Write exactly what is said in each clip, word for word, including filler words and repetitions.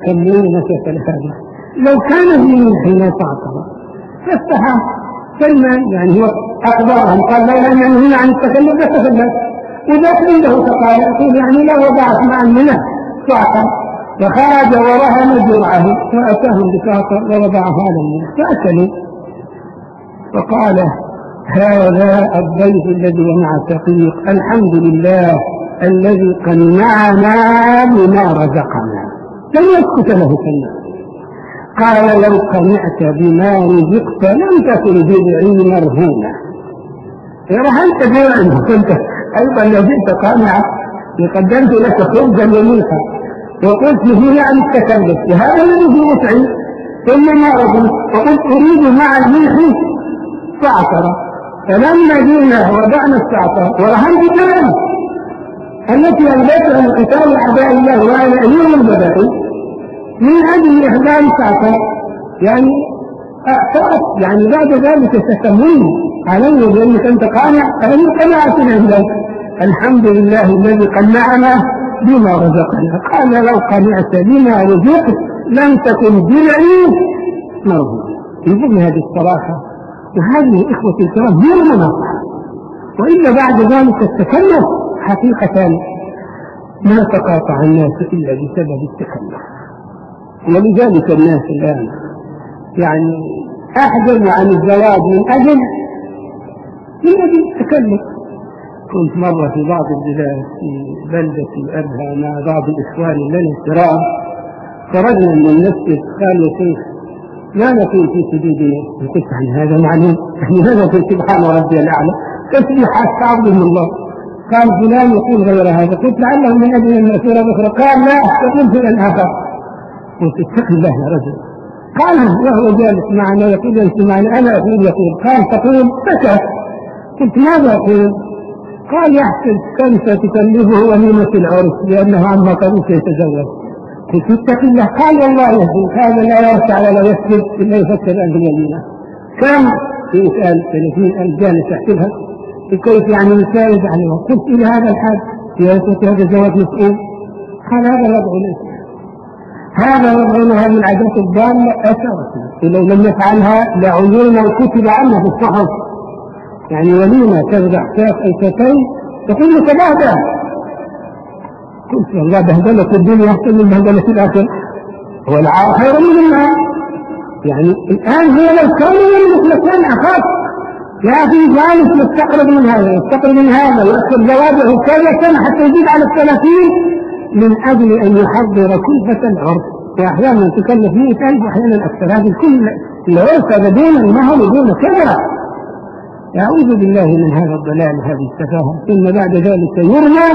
خلوني مسألة هذا. لو كان في حين تعطر فاستحى سلمان، يعني هو أخبرهم قال لا لم ينهي عن التكلم فتكلم، وإذا عنده فقال يقول يعني لو وضعت معا منه تعطر، فخرج ورهن جرعه فأتاهم بتعطر ووضعها على فأكلوا. فقال هذا الضيف الذي مع شقيق الحمد لله الذي قنعنا بما رزقنا، لم يسكت له سلمان. قال لو قنعت بما رزقت لم تكن بدعي مرهونة، رهنت بما كنت أيضا لو جئت قانعا وقدمت لك خبزا وملحا وقلت له عن التكلف وهذا الذي هو متعب ثم ما رضيت وقلت أريد مع الملح فاعتر، فلما جئنا وضعنا السعطر ورهنت بما التي أنبتها من قتال أعداء الله وعلى أيام البدائل من أجل إحضار السعطر، يعني أعترت يعني بعد ذلك ستمون علي بأنك أنت قانع، فإن قناعة عندك الحمد لله الذي قنعنا بما رزقنا. قال لو قنعت بما رزقت لم تكن درعي مرهونة. يقول هذه الصراحة وهذه إخوة الكرام هي المناصحة، وإلا بعد ذلك التكلف حقيقة ما تقاطع الناس إلا بسبب التكلف. ولذلك الناس الآن يعني أحجم عن الزواج من أجل من أجل التكلف. كنت مرة في بعض البلاد في بلدة أبها مع بعض الإخوان لنا الكرام، خرجنا من المسجد قال يا شيخ لا نقول في سجودنا، قلت عن هذا معلوم يعني هذا في سبحان ربي الأعلى تسبيحات تعظم الله. قال فلان يقول غير هذا، قلت لعله من أجل المأثورة الأخرى، قال لا تقول في الآخر. قلت اتق الله يا رجل. قال وهو جالس معنا يقول أنت معنا أنا أقول يقول. قال تقول بكى. قلت ماذا أقول؟ قال يحسب كنسة تكلفه وليمة العرس لأنه عما قبل سيتزوج. قلت اتق الله. قال والله يهدي هذا لا يرسع ولا يسجد إلا يفكر أهل اليمين. كم؟ يسأل ثلاثين ألف جالس يحسبها كيف يعني يساعد عليه. قلت إلى هذا الحد يا أخوتي هذا الزواج مسؤول. قال هذا وضع الإنسان، هذا وضع لها من عادات الضالة أثرتنا، ولو لم يفعلها لعيونا وكتب عنها في الصحف. يعني ولينا تزرع كاف أي كافين تقول لك بعدها. قلت والله بهدلة الدنيا أحسن من بهدلة الآخرة والعار خير من النار. يعني الآن هي لو كان يملك لكان أخاف يا أخي جالس يستقرب من هذا يستقرب من هذا ويأخذ زواجه كذا سنة حتى يزيد على الثلاثين من أجل أن يحضر كلفة العرس، وأحيانا تكلف مئة ألف وأحيانا أكثر. هذه كل العرس هذا دون المهر ودون كذا. أعوذ بالله من هذا الضلال هذه السفاهة. ثم بعد ذلك يرمى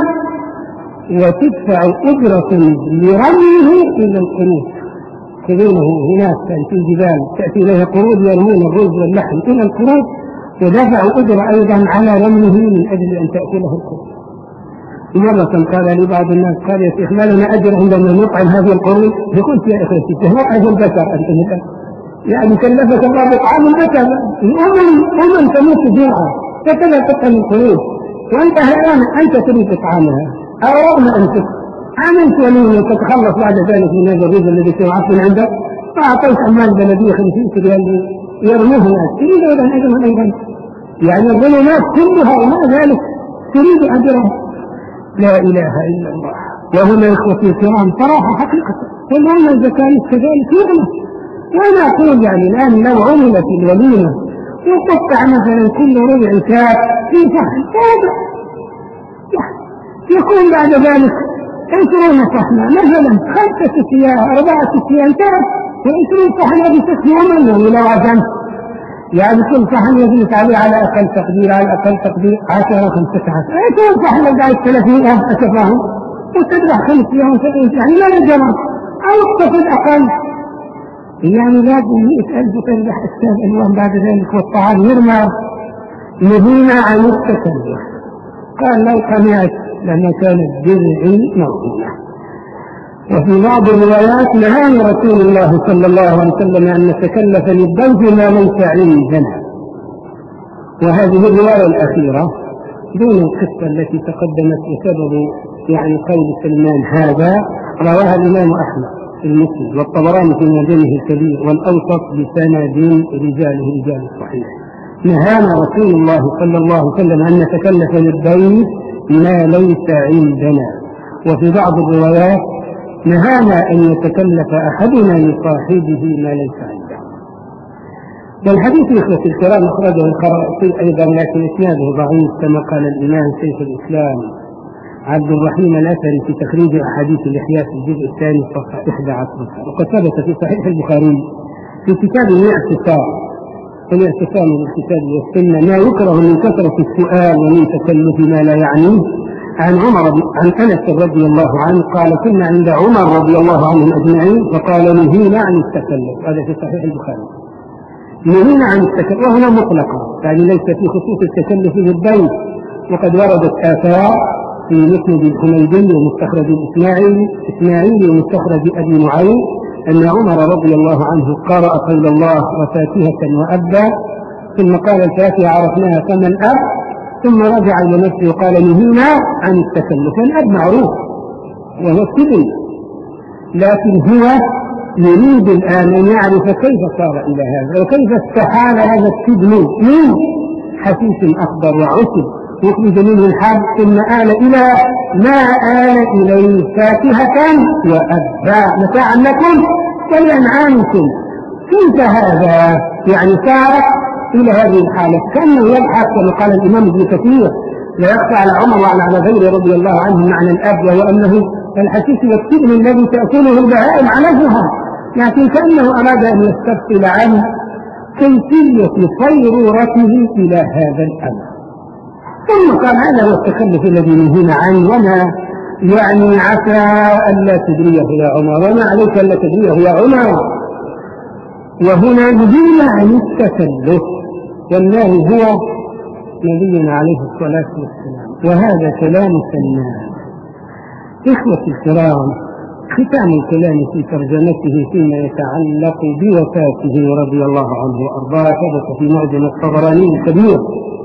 وتدفع أجرة لرميه إلى القروض، تدونه هناك في الجبال تأتي إليها قروض يرمون الرز واللحم إلى القروض، ودفعوا أجر أيضا على رميه من أجل أن تأكله القروض. مرة قال لي بعض الناس قال يا شيخ ما لنا أجر عندما نطعم هذه القروض؟ فقلت يا أخوتي تهوى أجر البشر أنت مثلا يعني كلفك الله بطعام البشر. الأمم أمم تموت جوعا فكذا تطعم القروض وأنت الآن أنت تريد تطعامها أو رغم أنت عملت ولي تتخلص بعد ذلك من هذا الرز الذي سيعط من عندك فأعطيت عمال بلدية خمسين ريال يرموه الناس تريد أيضا أجرا أيضا. يعني الظلمات كلها ومع ذلك تريد أجرا. لا إله إلا الله. وهنا إخوتي الكرام صراحة حقيقة والله الزكاة كذلك يغلى. وأنا أقول يعني الآن لو عملت الوليمة وقطع مثلا كل ربع كاس في صحن هذا يكون بعد ذلك عشرون صحنة مثلا خمسة سياء أربعة سياء كاس وعشرون صحنة بست يوما ولو عزمت يعني كل صحن يجلس عليه على أقل تقدير على أقل تقدير عشرة خمسة عشر عشرون صحنة قاعد ثلاثين أتفاهم وتدرح خمس يوم يعني لا نجمع أو اقتصد أقل يعني لازم مئة ألف تربح أستاذ ألوان بعد ذلك والطعام يرمى نهينا عن التكلف. قال لو قنعت لما كانت درعي موضوعة. وفي بعض الروايات نهانا رسول الله صلى الله عليه وسلم أن نتكلف للضيف ما ليس عندنا. وهذه الرواية الأخيرة دون القصة التي تقدمت بسبب يعني قول سلمان هذا رواها الإمام أحمد المسند، والطبراني في معجمه الكبير، والأوسط بسند رجاله رجال الصحيح. نهانا رسول الله صلى الله عليه وسلم أن نتكلف للضيف ما ليس عندنا. وفي بعض الروايات نهانا أن يتكلف أحدنا لصاحبه ما ليس عنده. والحديث إخوة الكرام أخرجه الخرائطي أيضا، لكن إسناده ضعيف كما قال الإمام شيخ الإسلام عبد الرحيم الأثري في تخريج أحاديث الإحياء في الجزء الثاني صفحة إحدى عشر. وقد ثبت في صحيح البخاري في كتاب الاعتصام الاعتصام بالكتاب والسنة ما يكره من كثرة السؤال ومن تكلف ما لا يعنيه. عن عمر عن أنس رضي الله عنه قال: كنا عند عمر رضي الله عنهم أجمعين فقال: نهينا عن التكلف. هذا في صحيح البخاري. نهينا عن التكلف، وهنا مطلقا، يعني ليس في خصوص التكلف بالبيت. وقد وردت آثار في مسند الحميدي ومستخرج الإسماعيلي إسماعيلي ومستخرج أبي نعيم أن عمر رضي الله عنه قرأ قول الله: وفاكهة وأبا، ثم قال: الفاكهة عرفناها كما الأب، ثم رجع إلى نفسه وقال: نهينا عن التكلف. الأب معروف وهو السبن، لكن هو يريد الآن أن يعرف كيف صار إلى هذا وكيف استحال هذا السبن من حسيس أخضر وعسل يخرج منه الحب ثم آل إلى ما آل إليه فاكهة وأبا متاعا لكم ولأنعامكم. كيف هذا؟ يعني صار إلى هذه الحالة كأنه يبحث، كما قال الإمام ابن كثير: لا يخفى على عمر وعلى على غيره رضي الله عنه معنى الأب، وهو أنه الحسيس والسبن الذي تأكله البهائم علفها، لكن كأنه أراد أن يستفصل عن كيفية صيرورته إلى هذا الأمر. ثم قال: هذا هو التكلف الذي نهينا عنه، وما يعني عسى ألا تدريه يا عمر، وما عليك ألا تدريه يا عمر. وهنا نهينا عن التكلف، والله هو نبينا عليه الصلاة والسلام، وهذا كلام سنان. إخوة الكرام، ختام الكلام في ترجمته فيما يتعلق بوفاته رضي الله عنه وأرضاه ثبت في معجم الطبراني الكبير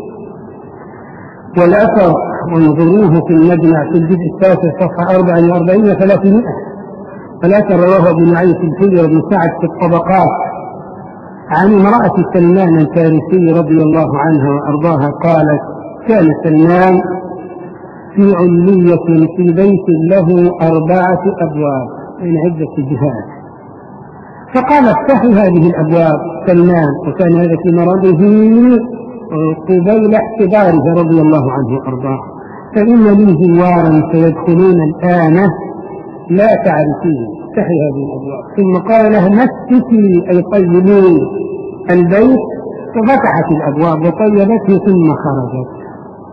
والأثر، وانظروه في المجمع في الجزء التاسع صفحة أربع وأربعين وثلاثمائة. الأثر رواه ابن نعيم في الحلية وابن سعد في الطبقات عن امرأة سلمان الفارسي رضي الله عنها وأرضاها قالت: كان سلمان في علية في بيت له أربعة أبواب من عدة جهات، فقال: افتحوا هذه الأبواب. سلمان، وكان هذا في مرضه قبيل احتضاره رضي الله عنه وأرضاه، فإن لي زوارا سيدخلون الآن لا تعرفين، افتحي هذه الأبواب. ثم قال لها: مسكي أي طيبين البيت، ففتحت الأبواب وطيبته ثم خرجت.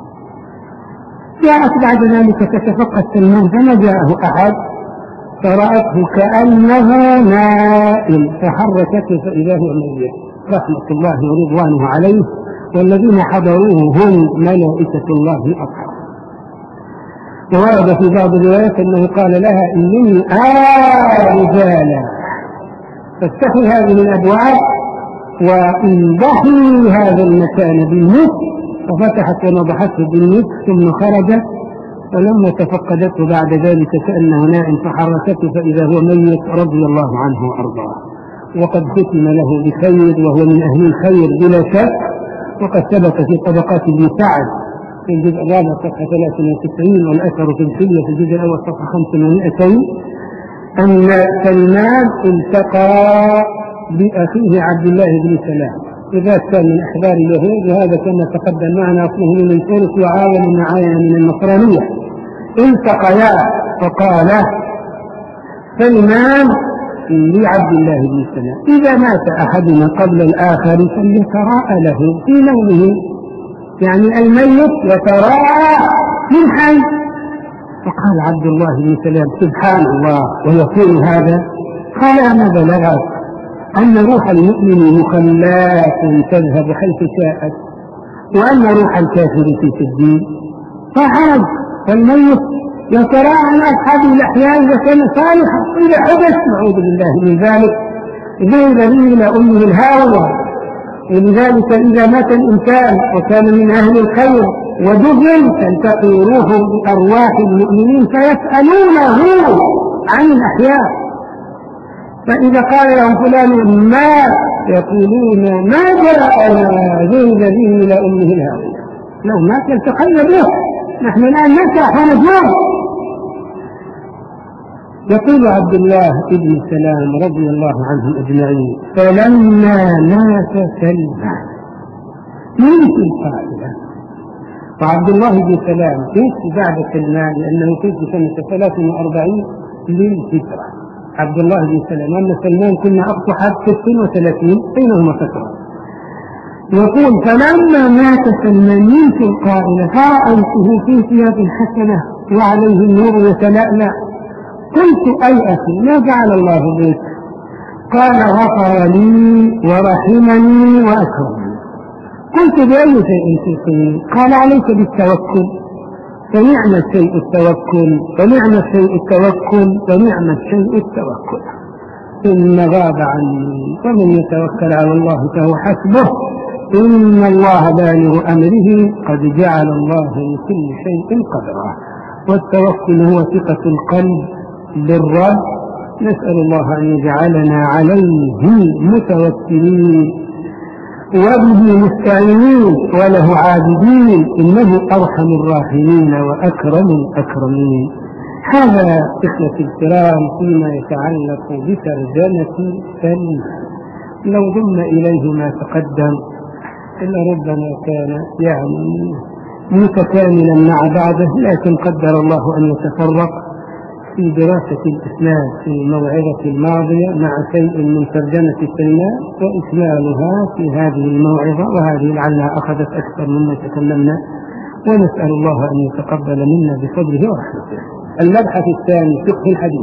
جاءت بعد ذلك تتفقد سلمان فما جاءه أحد، فرأته كأنه نائم فحركته فإذا هو ميت رحمة الله ورضوانه عليه، والذين حضروه هم ملائكة الله أصحابه. وورد في بعض الروايات أنه قال لها: إنني أرى رجالا فافتحي هذه الأبواب وانضحي هذا المكان بالنصف، ففتحت ونضحته بالنصف ثم خرجت، فلما تفقدته بعد ذلك كأنه نائم فحركته فإذا هو ميت رضي الله عنه وأرضاه. وقد ختم له بخير، وهو من أهل الخير بلا شك. وقد ثبت في طبقات ابن سعد في الجزء الرابع صفحة ثلاثة وتسعين، والأثر في الحلية في الجزء الأول صفحة خمسة ومائتين، أن سلمان التقى بأخيه عبد الله بن سلام، إذا كان من أحبار اليهود، وهذا كما تقدم معنا أصله من الفرس وعاون معاين من النصرانية. التقيا فقال سلمان لعبد الله بن سلام: إذا مات أحدنا قبل الآخر فليتراءى له في نومه، يعني الميت يتراءى من حي. فقال عبد الله بن سلام: سبحان الله، ويكون هذا؟ قال: أما بلغت أن روح المؤمن مخلات تذهب حيث شاءت، وأن روح الكافر في سجين، فحرج. فالميت يتراءى عن أصحاب الأحياء إذا كان صالحا، إذا حدث نعوذ بالله من ذلك ذهب به إلى أمه الهاوية. ولذلك إذا مات الإنسان وكان من أهل الخير ودفن تلتقي روح بأرواح المؤمنين فيسألونه عن الأحياء، فإذا قال لهم فلان ما يقولون ما جاءنا ذهب به إلى أمه الهاوية، لو ما تلتقينا به نحن الآن نسرح ونجوم. يقول عبد الله بن سلام رضي الله عنهم أجمعين: فلما مات سلمان من في القائلة. وعبد الله بن سلام توفي بعد سلمان لأنه توفي سنة ثلاث وأربعين للهجرة. عبد الله بن سلام أما سلمان كنا أصبحت ست وثلاثين بينهما فترة. يقول: فلما مات سلمان من في القائلة فرأيته في ثياب حسنة وعليه النور يتلألأ، قلت: أي أخي ما جعل الله بك؟ قال: غفر لي ورحمني وأكرمني. قلت: بأي شيء توصيني؟ قال: عليك بالتوكل، فنعم الشيء التوكل ونعم الشيء التوكل ونعم الشيء التوكل، ثم غاب عني، ومن يتوكل على الله فهو حسبه، إن الله بالغ أمره قد جعل الله لكل شيء قدرا. والتوكل هو ثقة القلب بالرب، نسأل الله أن يجعلنا عليه متوكلين وبه مستعينين وله عابدين، إنه أرحم الراحمين وأكرم الأكرمين. هذا إخوة الكرام فيما يتعلق بترجمة سلمان. لو ضم إليه ما تقدم لربما كان يعني متكاملا مع بعضه، لكن قدر الله أن يتفرق في دراسة الإسناد في الموعظة الماضية مع شيء من ترجمة سلمان وإكمالها في هذه الموعظة، وهذه لعلها أخذت أكثر مما تكلمنا، ونسأل الله أن يتقبل منا بفضله ورحمته. المبحث الثاني: فقه الحديث.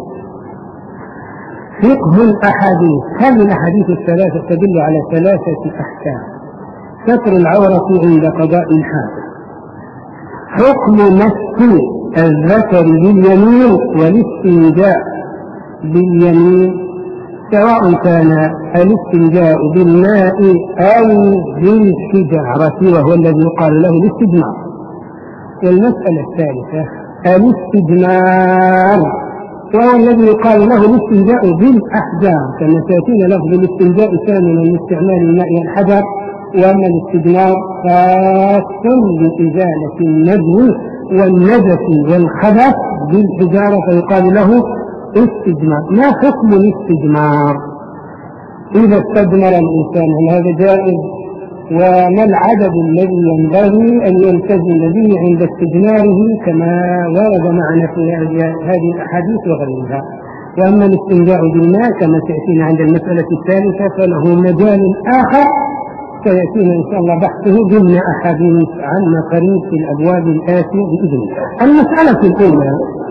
فقه الأحاديث. هذه الأحاديث الثلاثة تدل على ثلاثة أحكام: ستر العورة عند قضاء الحاجة، حكم مس الذكر باليمين والاستنجاء باليمين، سواء كان الاستنجاء بالماء أو بالحجارة وهو الذي يقال له الاستجمار. والمسألة الثالثة الاستجمار، وهو الذي يقال له الاستنجاء بالأحجار، كما تأتينا لفظ الاستنجاء ثانيا من استعمال الماء والحجر، وأما الاستجمار خاص بإزالة النجم والنجس والخبث بالحجارة فيقال له استجمار. ما حكم الاستجمار؟ إذا استجمر الإنسان هل هذا جائز؟ وما العدد الذي ينبغي أن يلتزم به عند استجماره كما ورد معنا في هذه الأحاديث وغيرها؟ وأما الاستنجاء بالماء كما تأتينا عند المسألة الثالثة فله مجال آخر سيأتينا إن شاء الله بحثه ضمن أحاديث عن قريب في الأبواب الآتية بإذن الله. المسألة الأولى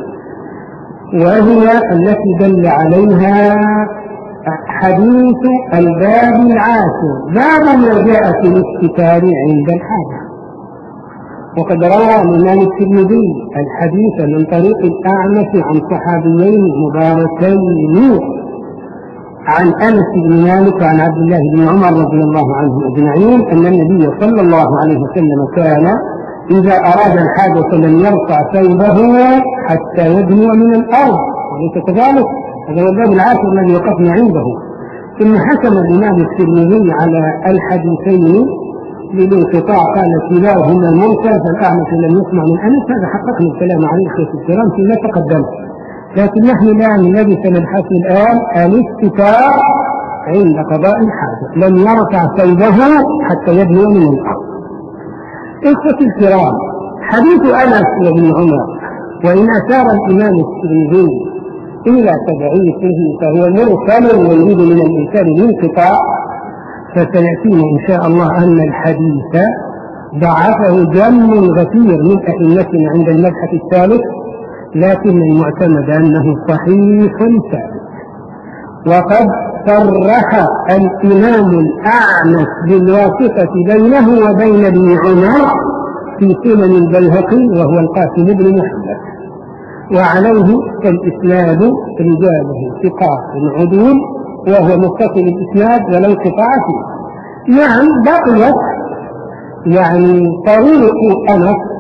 وهي التي دل عليها حديث الباب العاشر، باب ما جاء في الاستتار عند الحاجة. وقد روى الإمام الترمذي الحديث من طريق الأعمش عن صحابيين مباركين عن أنس بن مالك وعن عبد الله بن عمر رضي الله عنهم أجمعين أن النبي صلى الله عليه وسلم كان إذا أراد الحاجة لم يرفع ثوبه حتى يدنو من الأرض، وليس كذلك؟ هذا هو الباب العاشر الذي وقفنا عنده. ثم حكم الإمام الترمذي على الحديثين بالانقطاع، قال كلاهما مرسل، فالأعمش لم يسمع من أنس. هذا حققنا الكلام عليه في الكلام فيما تقدم، لكن نحن الآن الذي سنبحث الآن الاستتار عند قضاء الحاجة، لم يرفع ثوبه حتى يدنو من الأرض. إخوة الكرام، حديث أنس وابن عمر وإن أشار الإمام الترمذي إلى تضعيفه فهو مرسل ويريد من الإنسان الانقطاع، فسيأتينا إن شاء الله أن الحديث ضعفه جم غفير من أئمتنا عند المبحث الثالث، لكن المعتمد أنه صحيح ثابت. وقد صرح الإمام الأعمش بالواسطة بينه وبين ابن عمر في سنن البيهقي وهو القاسم بن محمد، وعليه فالإسناد رجاله ثقات عدول وهو متصل الإسناد ولو انقطاع فيه. نعم بقيت يعني طريق أنس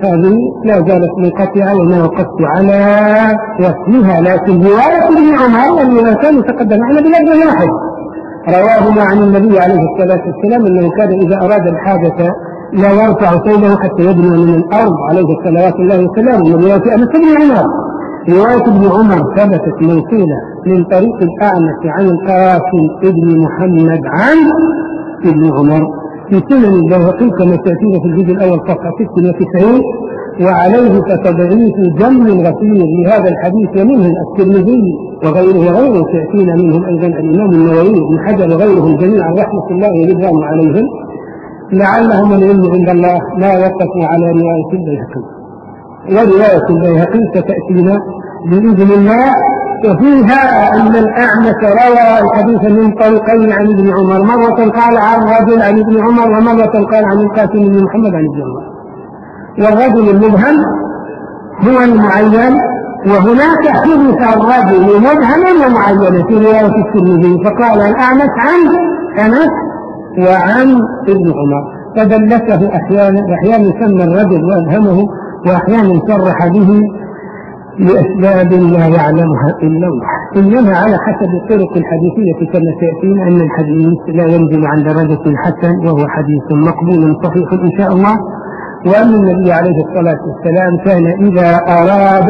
هذه لا زالت منقطعة وما وقفت على وصلها، لكن رواية ابن عمر الذي كان يتقدم معنا بلفظ واحد رواهما عن النبي عليه الصلاة والسلام أنه كان إذا أراد الحاجة لا يرفع ثوبه حتى يدنو من الأرض عليه صلوات الله وسلامه. من رواية أنس بن عمر رواية ابن عمر ثبتت موصولة من طريق الأعمش عن القاسم ابن محمد عن ابن عمر في سنن البيهقي كما تأتينا في الجزء الأول صفحة ستة وتسعين، وعليه فتضعيف جم غفير لهذا الحديث ومنهم الترمذي وغيره وغيره تأتينا منهم أيضا الإمام النووي بن حجر وغيرهم جميعا رحمة الله ورضوانه عليهم، لعلهم العلم عند الله لا وقفوا على رواية البيهقي. ورواية البيهقي ستأتينا بإذن الله، وفيها أن الأعمش روى الحديث من طريقين عن ابن عمر، مرة قال عن رجل عن ابن عمر ومرة قال عن القاسم بن محمد عن ابن عمر. والرجل المبهم هو المعين، وهناك حدث الرجل مبهما ومعينا في رواية الترمذي، فقال الأعمش عن أنس وعن ابن عمر، فدلته أحيانا، وأحيانا يسمى الرجل وأبهمه، وأحيانا صرح به لأسباب لا يعلمها إلا الله. إنما على حسب الطرق الحديثية كما سيأتينا أن الحديث لا ينزل عن درجة الحسن، وهو حديث مقبول صحيح إن شاء الله. وأن النبي عليه الصلاة والسلام كان إذا أراد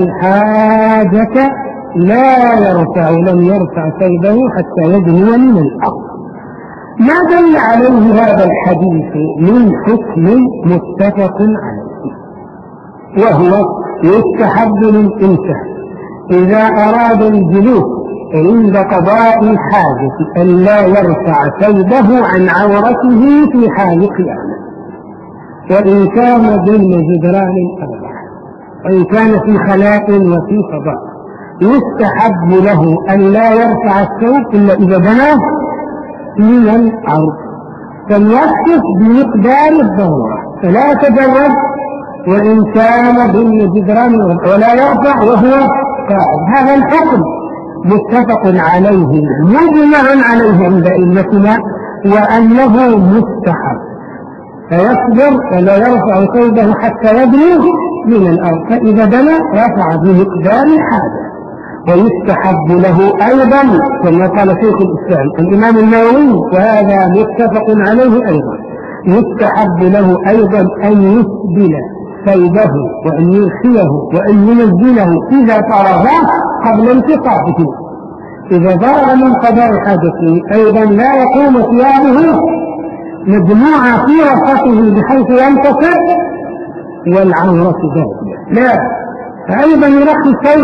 الحاجة لا يرفع لم يرفع ثوبه حتى يدنو من الأرض. ما دل عليه هذا الحديث من حكم متفق عليه، وهو يستحب للإنسان إذا أراد الجلوس عند قضاء الحاجة أن لا يرفع ثوبه عن عورته في حال قيامه، وإن كان بين جدران الأربعة، وإن كان في خلاء وفي فضاء، يستحب له أن لا يرفع الثوب إلا إذا بناه من الأرض، فليكتف بمقدار الضرورة فلا يتجرد، وإن كان بين جدران ولا يرفع وهو قائم. هذا الحكم متفق عليه مجمع عليه عند أئمتنا، وأنه مستحب، فيصبر ولا يرفع ثوبه حتى يدنو من الأرض، فإذا بنى رفع بمقدار الحاجة. ويستحب له أيضا كما قال شيخ الإسلام الإمام النووي، وهذا متفق عليه أيضا، يستحب له أيضا أن يسبل ثوبه وأن يرخيه وأن ينزله إذا فرغ قبل انتصافه. إذا فرغ من قضاء حاجته أيضا لا يقوم ثيابه مجموعة في وسطه بحيث ينتصر والعورة باقية، لا، فأيضا يرخي الثوب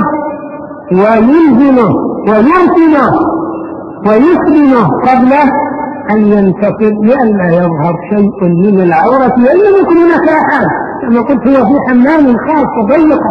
وينزله ويرسله ويسلمه قبل أن ينتصر لئلا يظهر شيء من العورة وإن يكون هناك أحد كما قلت هو في حمام خاص ضيقا،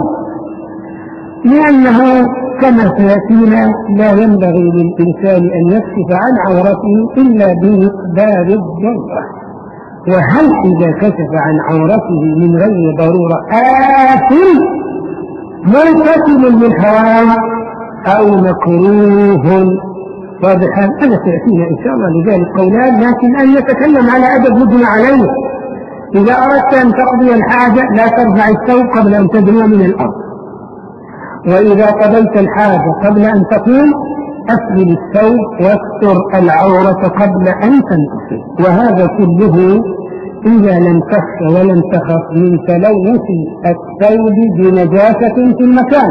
لأنه كما سيأتينا لا ينبغي للإنسان أن يكشف عن عورته إلا بمقدار الضرورة. وهل إذا كشف عن عورته من غير ضرورة آثم مرتكب للحرام أو مكروه؟ واضحا أنا سيأتينا إن شاء الله لذلك قولان، لكن أن يتكلم على أدب مجمع عليه. إذا أردت أن تقضي الحاجة لا ترفع الثوب قبل أن تدنو من الأرض، وإذا قضيت الحاجة قبل أن تقوم أسبل الثوب واستر العورة قبل أن تنتصر. وهذا كله إذا لم تخف ولم تخف من تلوث الثوب بنجاسة في المكان.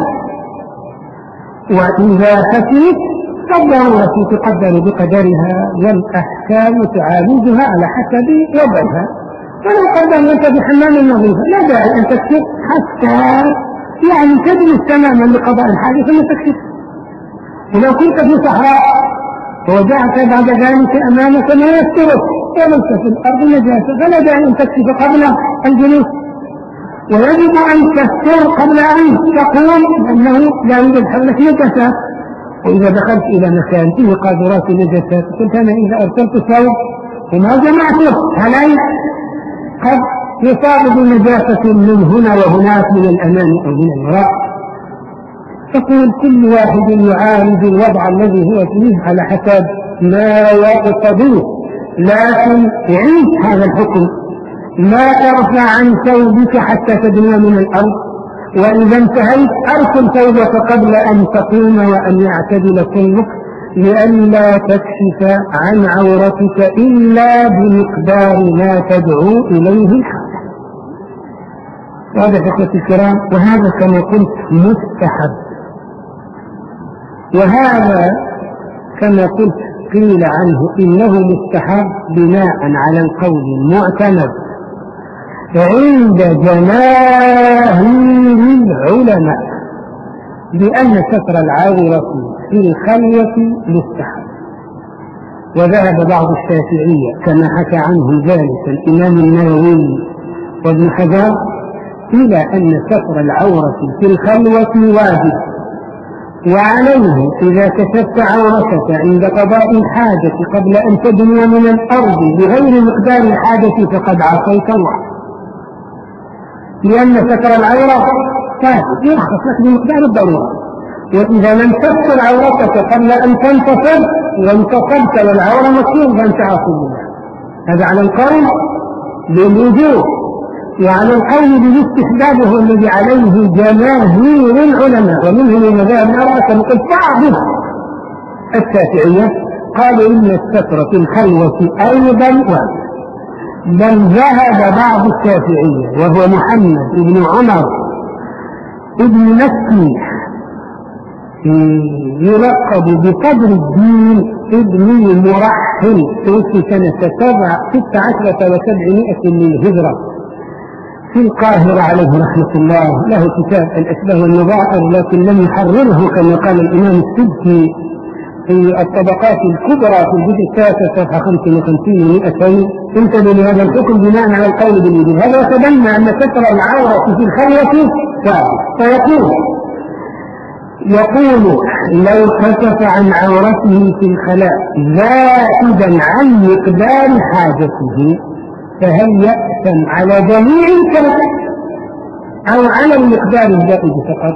وإذا خفيت فالضرورة تقدر بقدرها والأحكام تعالجها على حسب وضعها. ولو قدم أنت بحمام نظيفة لا داعي أن تكشف حتى يعني تجلس تماما لقضاء الحاجة ثم تكشف. ولو كنت في صحراء ووجعت بعد ذلك أمامك ما يسترك وليس في الأرض نجاسة فلا داعي أن تكشف قبل الجلوس. ويجب أن تستر قبل أن تقوم لأنه لا يوجد حولك نجاسات. وإذا دخلت إلى مكان فيه قاذورات نجاسات قلت أنا إذا أرسلت الثوب وما جمعته هل قد يصاب بنجاسة من هنا وهناك من الأمام أو من الوراء. تقول كل واحد يعالج الوضع الذي هو فيه على حسب ما يقتضيه، لكن يعيش هذا الحكم لا ترفع عن ثوبك حتى تدنو من الأرض، وإذا انتهيت أرسل ثوبك قبل أن تقوم وأن يعتدل كلك، لئلا تكشف عن عورتك إلا بمقدار ما تدعو إليه الحاجة. هذا إخوتي الكرام، وهذا كما قلت مستحب، وهذا كما قلت قيل عنه إنه مستحب بناء على القول المعتمد عند جماهير العلماء بأن ستر العورة في الخلوة مستحب. وذهب بعض الشافعية كما حكى عنه ذلك الإمام النووي وابن حجر إلى أن ستر العورة في الخلوة واجب، وعليه إذا كشفت عورتك عند قضاء الحاجة قبل أن تدنو من الأرض بغير مقدار الحاجة فقد عصيت الله، لأن ستر العورة واجب يرخص لك بمقدار الضرورة. وإذا لم تستر عورتك قبل أن تنتصر وانتصبت والعورة مكشوفة فأنت عاصي الله. هذا على القول بالوجوب، وعلى القول بالاستحباب هو الذي عليه جماهير العلماء، ومنهم المذاهب الأربعة كما قلت بعض الشافعية قالوا إن الستر في الخلوة أيضا واجب. بل ذهب بعض الشافعية وهو محمد بن عمر ابن مكي يلقب بقدر الدين ابن مرحل، توفي سنة ستة عشرة وسبعمائة للهجرة في القاهرة عليه رحمة الله. له كتاب الأشباه والنظائر لكن لم يحرره كما قال الإمام السبكي في الطبقات الكبرى في الجزء الثالث صفحة خمسة وخمسين ومئتين. انتبه لهذا الحكم بناء على القول بالوجوب. هذا يتبنى أن ستر العورة في الخلوة واجب. فيقول يقول لو كشف عن عورته في الخلاء زائدا عن مقدار حاجته فهل يأثم على جميع الكلام أو على المقدار الزائد فقط؟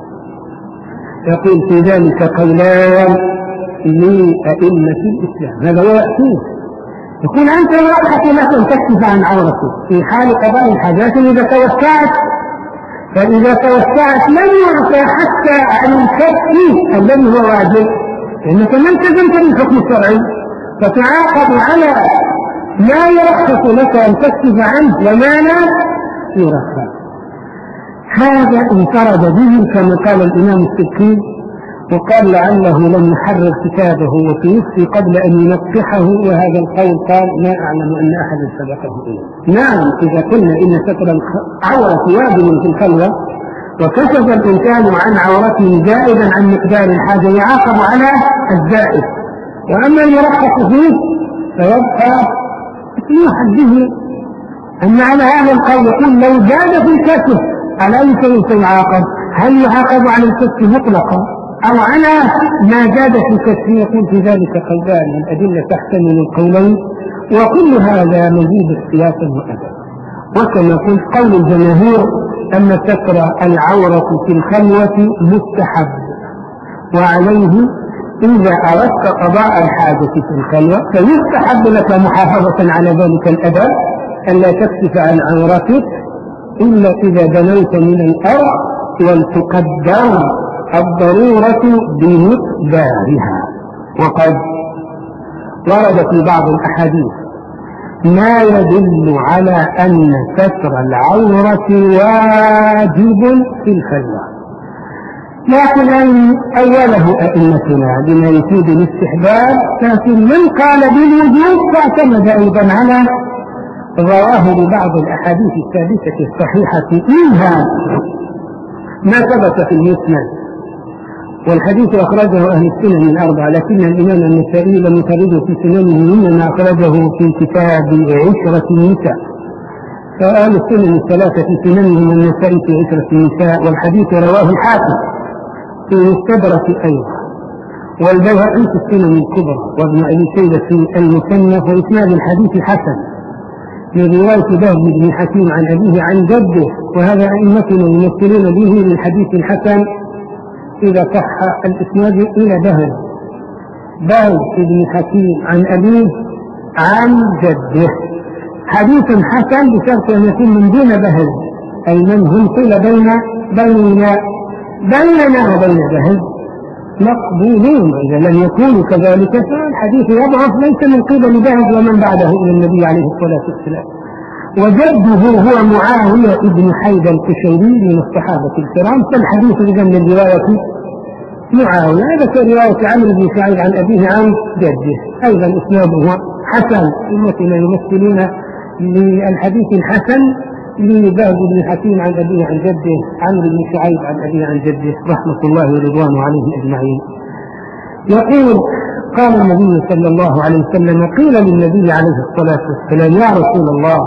يقول في ذلك قولان لأئمة الإسلام. هذا هو يأتيه يقول أنت رأحة لك أن تكشف عن عورتك في حال قضاء الحاجات إذا توسعت، فإذا توسعت لم يعطى حتى عن الكشف الذي هو واجب، لأنك ما التزمت بالحكم الشرعي فتعاقب على ما يرخص لك أن تكشف عنه وما لا يرخص. هذا انفرد به كما قال الإمام السبكي، وقال لعله لم يحرر كتابه وتوفي قبل أن ينقحه، وهذا القول قال ما أعلم أن أحد سبقه إليه. نعم إذا قلنا إن ستر العورة واجب في الخلوة وكشف الإنسان عن عورته زائدا عن مقدار الحاجة يعاقب على الزائد، وأما المرخص فيه فيبقى يوحد به. أما على هذا القول يقول لو زاد في الكشف على أي شيء يعاقب؟ هل يعاقب على الكشف مطلقا أو على ما زاد في الكشف؟ يقول في ذلك قولان، الأدلة تحتمل القولين، وكل هذا مزيد اختلافا وأدب. وكما قلت قول الجماهير أن ستر العورة في الخلوة مستحب، وعليه إذا أردت قضاء الحاجة في الخلوة فيستحب لك محافظة على ذلك الأدب ألا تكشف عن عورتك إلا إذا دنوت من الأرض، ولتقدر الضرورة بمقدارها. وقد ورد في بعض الأحاديث ما يدل على أن ستر العورة واجب في الخلوة، لكن أوله أئمتنا بما يفيد الاستحباب، لكن من قال بالوجوب فاعتمد أيضا على ظواهر بعض الأحاديث الثابتة الصحيحة، منها ما ثبت في المسند، والحديث أخرجه أهل السنن الأربعة، لكن الإمام النسائي لم يخرجه في سننه إنما أخرجه في كتاب عشرة النساء، فأهل السنن الثلاثة في سننهم النسائي في عشرة النساء، والحديث رواه الحاكم في مستدرك أيضا، والبيهقي في السنن الكبرى، وابن أبي شيبة في المصنف، وإسناد الحديث حسن من رواية بهز بن حكيم عن أبيه عن جده، وهذا أئمتنا يمثلون به للحديث الحسن إذا صح الإسناد إلى بهز بهز بن حكيم عن أبيه عن جده. حديث حسن بشرط أن يكون من دون بهز، أي من هم قيل بين بيننا بيننا وبين بهز مقبولون. إذا لم يكونوا كذلك فالحديث يضعف ليس من قبل بهز ومن بعده إلى النبي عليه الصلاة والسلام. وجده هو معاوية بن حيدة القشيري من الصحابة الكرام، فالحديث إذا من رواية معاوية. هذا كرواية عمرو بن سعيد عن أبيه عن جده، أيضا إسناده حسن. أمتنا يمثلون للحديث الحسن لبهز بن حكيم عن أبيه عن جده، عمرو بن سعيد عن أبيه عن جده رحمة الله ورضوانه عليهم أجمعين. يقول قال النبي صلى الله عليه وسلم: قيل للنبي عليه الصلاة والسلام: يا رسول الله،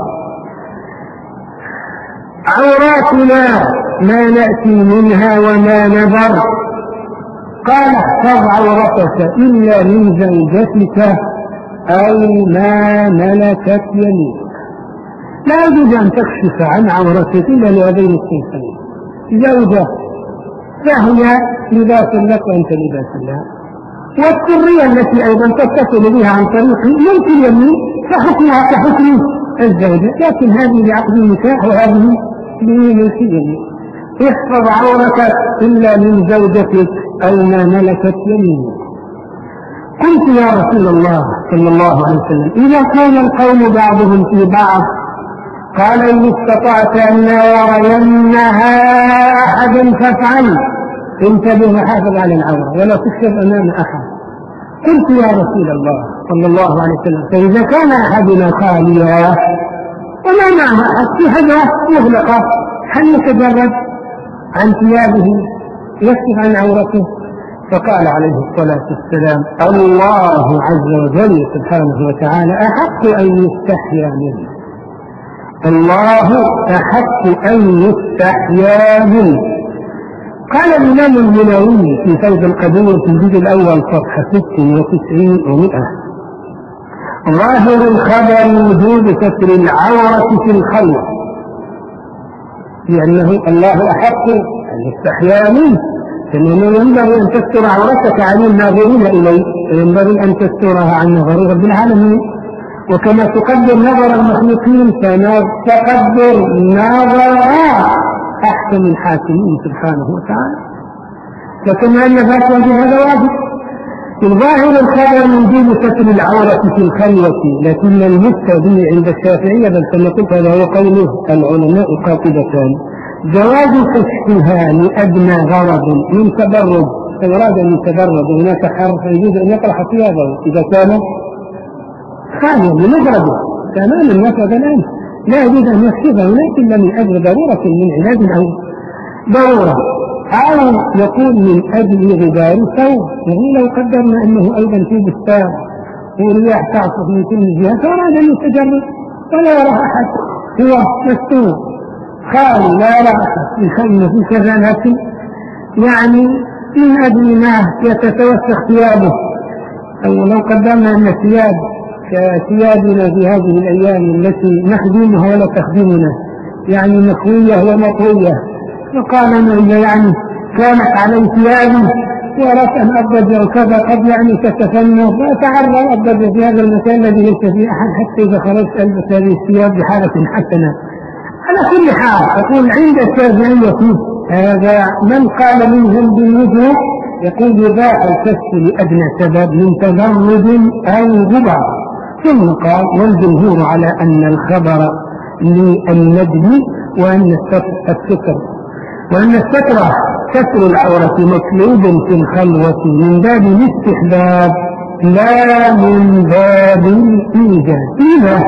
عوراتنا ما نأتي منها وما نذر، قال: احفظ عورتك إلا من زوجتك أو ما ملكت يمينك. لا يجوز أن تكشف عن عورتك إلا لهذين الصنفين: زوجة فهي لباس لك وأنت لباس لها، والسرية التي أيضا تتصل بها عن طريق ملك اليمين فحكمها كحكم الزوجة، لكن هذه لعقد النكاح وهذه لملك اليمين. احفظ عورتك إلا من زوجتك أو ما ملكت يمينك. قلت: يا رسول الله صلى الله عليه وسلم، إذا كان القوم بعضهم في بعض، قال: إن استطعت أن لا يرينها أحد فافعل، انتبه وحافظ على العورة ولا تكشف أمام أحد. قلت: يا رسول الله صلى الله عليه وسلم، فإذا كان أحدنا خاليا وما معه أحد في حجرة مغلقة، هل يتجرد عن ثيابه يكشف عن عورته؟ فقال عليه الصلاة والسلام: الله عز وجل سبحانه وتعالى أحق أن يستحيا منه، الله أحق أن يستحيا منه. قال الإمام المنووي في فيض القدير في الجزء الأول صفحة ست وتسعين ومئة: ظاهر الخبر وجوب ستر العورة في الخلوة، لأنه الله أحق أن يستحيا منه، فإنه ينبغي أن تستر عورتك عن الناظرين إليه، وينبغي أن تسترها عن نظر رب العالمين. وكما تقدر نظر المخلوقين فنقدر نظر أحسن الحاكمين سبحانه وتعالى، فكما أن ذات هذا واجب. الظاهر الخبر من وجوب ستر العورة في الخلوة، لكن المستدل عند الشافعية بل كما قلت هذا هو قوله العلماء قاطبتان: جواز كشفها لأدنى غرض من تبرد، أراد من تبرد هناك حرف يجوز أن يطرح ثيابه إذا كان خاليا لمجرده تماما مثلا الآن لا يجوز أن يكشفه، لكن من أجل ضرورة من علاج أو ضرورة، أو يكون من أجل غبار ثوب. يعني لو قدرنا أنه أيضا في بستان والرياح تعصف من كل جهة فأراد أن يتجرد ولا يرى أحد، هو مستور خالي لا يرى أحد يخيم في كذلك، يعني من أجل ما يتتوسخ ثيابه. أو لو قدرنا أن الثياب كثيابنا في هذه الأيام التي نخدمها ولا تخدمنا، يعني مكوية ومطوية، وقال أنه إذا يعني كانت علي ثيابي وأردت أن أضج وكذا قد يعني تتفنى فأتعرض أضج في هذا المكان الذي ليس فيه أحد حتى إذا خرجت ألبس هذه الثياب بحالة حسنة. على كل حال أقول عند الشافعية هذا من قال منهم بالوجوب يقول يباح الكشف لأدنى سبب من تبرد أو غبار، ثم قال والجمهور على أن الخبر للندب وأن الستر وأن الستر ستر العورة مطلوب في الخلوة من باب الاستحباب لا من باب الإيجاب، إذا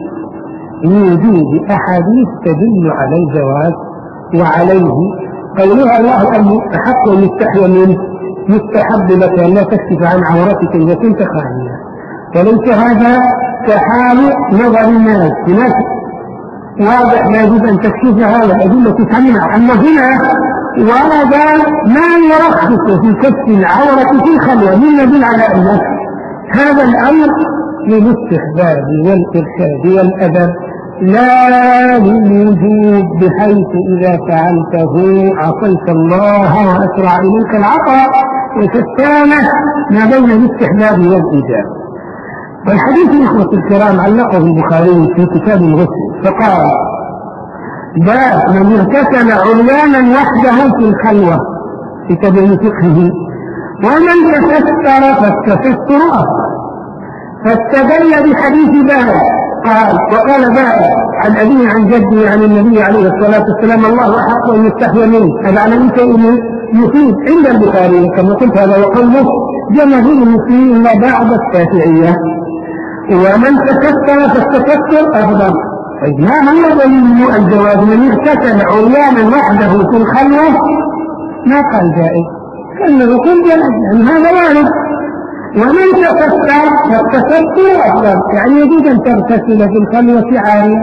لوجود أحاديث تدل على الجواز، وعليه قولها الله أن أحق أن يستحيا منه يستحب لك أن لا تكشف عن عورتك إذا كنت خاليا، وليس هذا كحال نظر الناس. هناك واضح لا يجوز أن تكشفها والأدلة تمنع، أما هنا ورد ما يرخص في كشف العورة في الخلوة من يدل على أن هذا الأمر للاستحباب والإرشاد والأدب لا للوجوب، بحيث إذا فعلته عصيت الله وأسرع إليك العطاء وتستانه ما بين الاستحباب والإيجاب. والحديث إخوة الكرام علقه البخاري في كتاب الغسل فقال: باب من اغتسل عريانا وحده في الخلوة في تبين فقهه، ومن تستر فالتستر أفضل. فاستدل بحديث باب قال وقال باب عن أبيه عن جده عن النبي عليه الصلاة والسلام: الله أحق أن يستحيا منه. هذا على من شيء يفيد عند البخاري كما قلت، هذا وقوله جماهير المسلمين إلا بعض الشافعية. ومن تستر فالتستر أفضل. ما هو دليل الجواز؟ من اغتسل عريانا وحده في الخلوة ما قال جائز، كأنه يقول جائز، يعني هذا وارد. ومن تستر فالتستر أفضل، يعني يجوز أن تغتسل في الخلوة عارية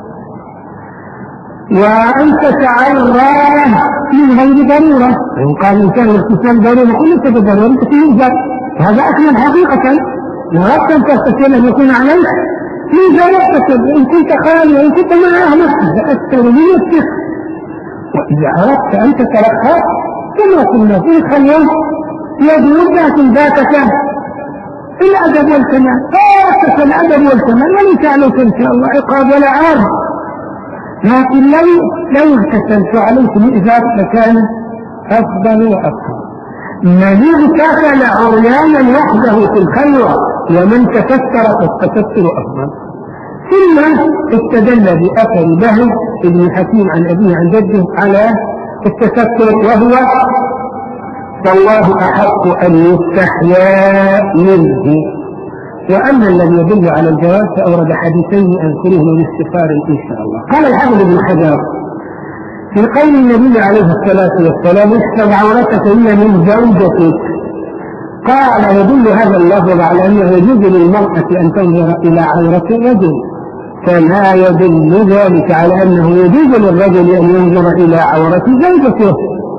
وأن تتعرى من غير ضرورة. إن قال إن كان الاغتسال ضرورة كل تتضرر أنت تنزل، هذا أكمل حقيقة. لو أردت أن تغتسل أن يكون عليك في جربتك إن كنت خالي وإن كنت معها نفسك أكثر من نفسك. وإذا أردت أن تتركها كما قلنا في الخلوة يجوز، لكن ذاتك الأدب والكمال، فاتك الأدب والكمال وليس عليك إن شاء الله عقاب ولا عار. لكن لو لو اغتسلت عليك الإزار لكان أفضل وأفضل. من اغتسل عريانا وحده في الخلوة ومن تستر فالتستر أفضل. ثم استدل بأثر بهز بن حكيم عن أبيه عن جده على التستر، وهو: فالله أحق أن يستحيا منه. وأما الذي يدل على الجواز فأورد حديثين أذكرهما باستفسار إن شاء الله. قال الحافظ ابن حجر في قول النبي عليه الصلاة والسلام: استر عورتك إلا من زوجتك، قال: يدل هذا اللفظ على أنه يجوز للمرأة أن تنظر إلى عورة الرجل، كما يدل ذلك على أنه يجوز للرجل أن ينظر إلى عورة زوجته.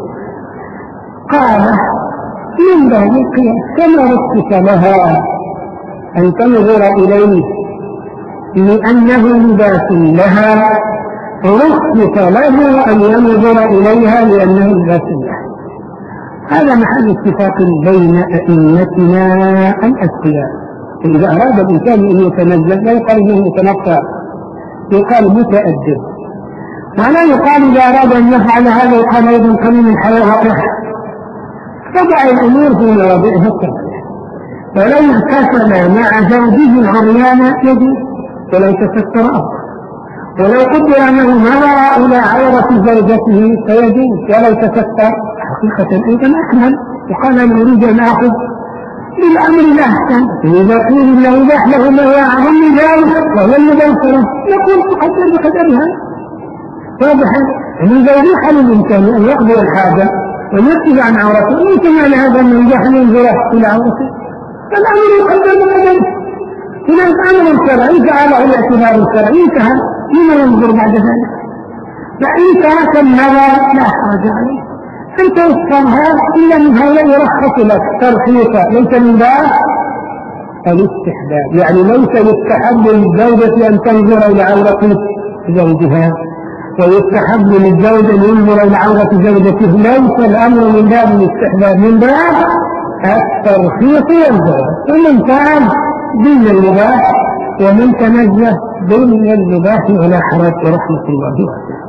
قال: من باب القياس كما رخص لها أن تنظر إليه لأنه لباس لها، رخص له أن ينظر إليها لأنه لباس لها. هذا محل اتفاق بين أئمتنا الأتقياء. إذا أراد الإنسان أن يتنزل لا يقال أنه متنطع، يقال متأدب. ولا يقال إذا أراد أن يفعل هذا يقال أيضا قليل الحياة وقح. تضع الأمور في مواضعها الطبيعية. فلو اغتسل مع زوجه العريان يجوز ولو تستر أفضل، ولو قدر أنه نظر إلى عورة زوجته فيجوز ولو تستر حقيقة أيضا أكمل. وقال: أنا أريد أن أخذ بالأمر الأحسن، إذا قيل له يباح له ما هو أعظم من ذلك وهو المباشرة نقول تقدر بقدرها. واضح أن إذا يباح للإنسان أن يقضي الحاجة ويكتب عن عورته يمكن هذا أن يباح ينظر إلى عورته، فالأمر يقدر بقدره. هنا الأمر الشرعي جعله الاعتبار الشرعي انتهى، لما ينظر بعد ذلك؟ فإن ترك النظر لا حرج عليه. أن توفرها إلا من هؤلاء يرخص لك ترخيصا، ليس من باب الاستحباب، يعني ليس يستحب للزوجة أن تنظر إلى عورة زوجها ويستحب للزوج أن ينظر إلى عورة زوجته. ليس الأمر من باب الاستحباب، من باب الترخيص والجواز. ومن كان دين المباح ومن تنزه دين المباح ولا حرج ورحمة الله وبركاته.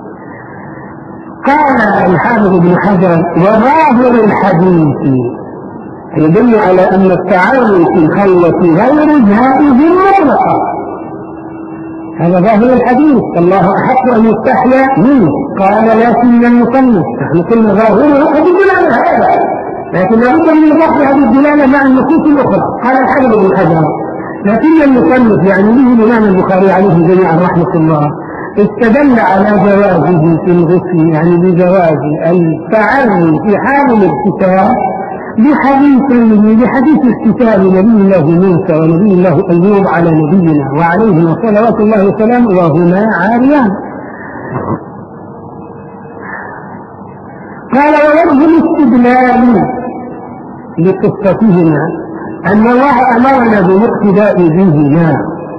قال الحافظ ابن حجر: وظاهر الحديث يدل على أن التعري في الخلوة غير جائز مطلقا. هذا ظاهر الحديث، الله أحق أن يستحيا منه. قال: لكن المصنف، نحن قلنا ظاهره قد يدل على هذا، لكن لابد من وضع هذه الدلالة مع النصوص الأخرى. قال الحافظ ابن حجر: لكن المصنف يعني به الإمام البخاري عليه جميعا رحمة الله استدل على جوازه في الغسل، يعني بجواز التعري في حال الاغتسال بحديثين: بحديث اغتسال نبي الله موسى ونبي الله أيوب على نبينا وعليهما صلوات الله وسلامه وهما عاريان. قال: ووجه الاستدلال لقصتهما أن الله أمرنا بالاقتداء بهما.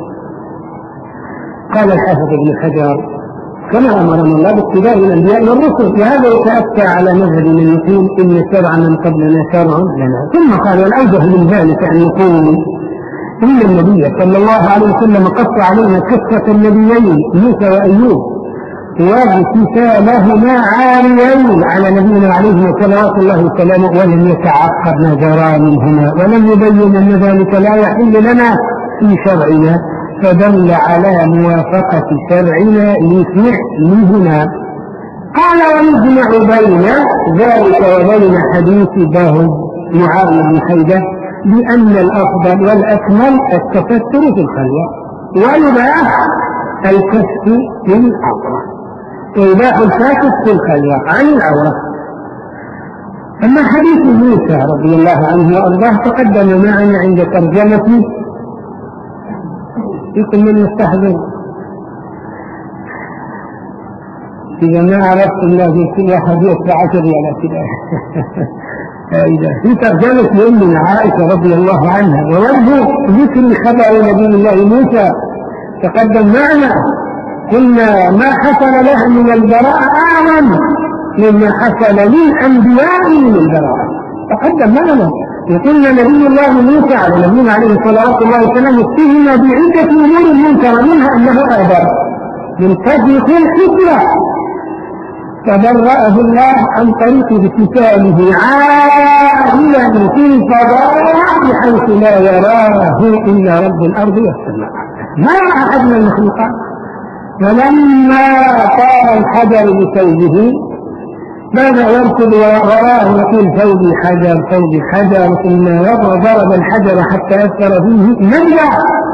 قال الحافظ ابن حجر: كما أمرنا الله باقتداء الأنبياء والرسل، وهذا يتأتى على مذهب من يقول إن شرع من قبلنا شرع لنا. ثم قال: والأوجه من ذلك أن يقول إن النبي صلى الله عليه وسلم قص علينا قصة النبيين موسى وأيوب واغتسالهما عاريين على نبينا عليه صلوات الله وسلامه، ولم يتعقب ما جرى منهما ولم يبين أن ذلك لا يحل لنا في شرعنا، فدل على موافقة شرعنا لفعلهما. قال ويجمع بين ذلك وبين حديث باهظ معاوية بن حيدة بأن الأفضل والأكمل التستر في الخلوة، ويباح الكشف في العورة، ويباح الكشف في الخلوة عن العورة. أما حديث موسى رضي الله عنه وأرضاه تقدم معنا عند ترجمة يكون من يستحضر إذا ما عرفت الله في كل حديث بعشر على كده. في ترجمة أمنا عائشة رضي الله عنها ووجه ذكر خبر نبي الله موسى تقدم معنا، قلنا ما حصل له من البراءة أعظم مما حصل للأنبياء من البراءة، تقدم معنا. وقلنا نبي الله موسى على نبينا عليه الصلاة والسلام اتهم بعدة أمور منكرة، منها أنه أعذر من تفريق الحكمة، فبرأه الله عن طريق اغتساله عاليا في الفضاء بحيث لا يراه إلا رب الأرض والسماء، ما رأى أحد من المخلوقات. فلما طار الحجر بثوبه بدأ يركض وراه يقول ثوبي حجر ثوبي حجر، ثم ضرب الحجر حتى أثر فيه نجا،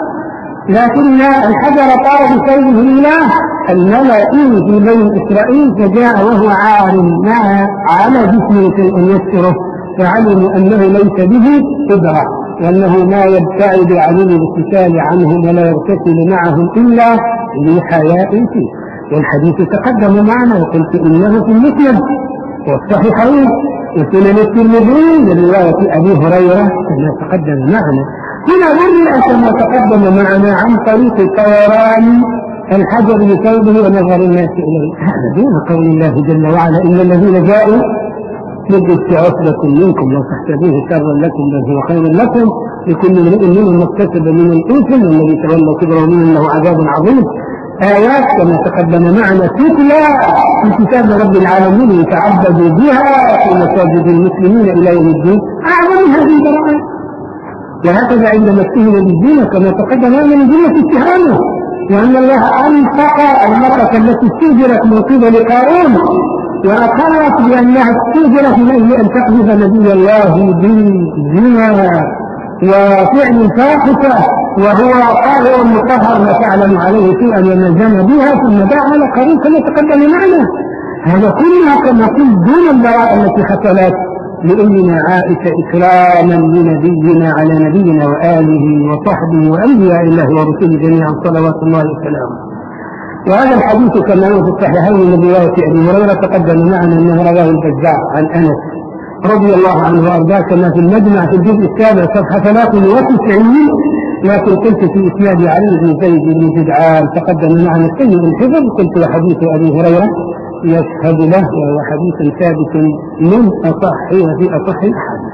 لكن الحجر طار بثوبه الله الملأ في بني إسرائيل، فجاء وهو عار مع على جسمه شيء يستره، فعلموا أنه ليس به قدرة، وأنه ما يبتعد عن الاغتسال عنهم ولا يغتسل معهم إلا لحياء فيه. والحديث تقدم معنا وقلت إنه في المسلم والصحيحين وسنن الترمذي لرواية أبي هريرة كما تقدم معنا. هنا برئ كما تقدم معنا عن طريق طيران الحجر بثوبه ونظر الناس إليه، هذا دون قول الله جل وعلا إن الذين جاءوا يجد عصبة منكم لو تحسبوه شرا لكم بل هو خير لكم لكل امرئ منهم ما اكتسب من الإثم والذي تولى كبره منهم له عذاب عظيم. آيات كما تقدم معنا تتلى في كتاب رب العالمين يتعبدوا بها في مساجد المسلمين إلى يوم الدين، أعظم هذه البراءات. وهكذا عندما اتهم بالزنا كما تقدم معنا من جملة اتهامه، وأن الله أنفق المرأة التي استؤجرت من قبل قارون وأقرت بأنها استؤجرت من أجل أن تقذف نبي الله بالزنا وفعل الفاحشة، وهو قاهر مطهر لا تعلم عليه شيئا وما زنى بها، ثم باع على قارون كما تقدم معنا. هذا كلها كما قلت دون البراءة التي حصلت لأمنا عائشة إكراما لنبينا على نبينا وآله وصحبه وأنبياء الله ورسوله جميعا صلوات الله وسلامه. وهذا الحديث كما هو في الصحيحين من رواية أبي هريرة تقدم معنا أنه رواه البزار عن أنس رضي الله عنه وأرضاه كما في المجمع في الجزء السابع صفحة ثلاث وتسعين، لكن قلت في إسناد علي بن زيد بن جدعان تقدم معنا سيء الحفظ، قلت وحديث أبي هريرة يشهد له وهو حديث ثابت من أصح وفي أصح الأحاديث.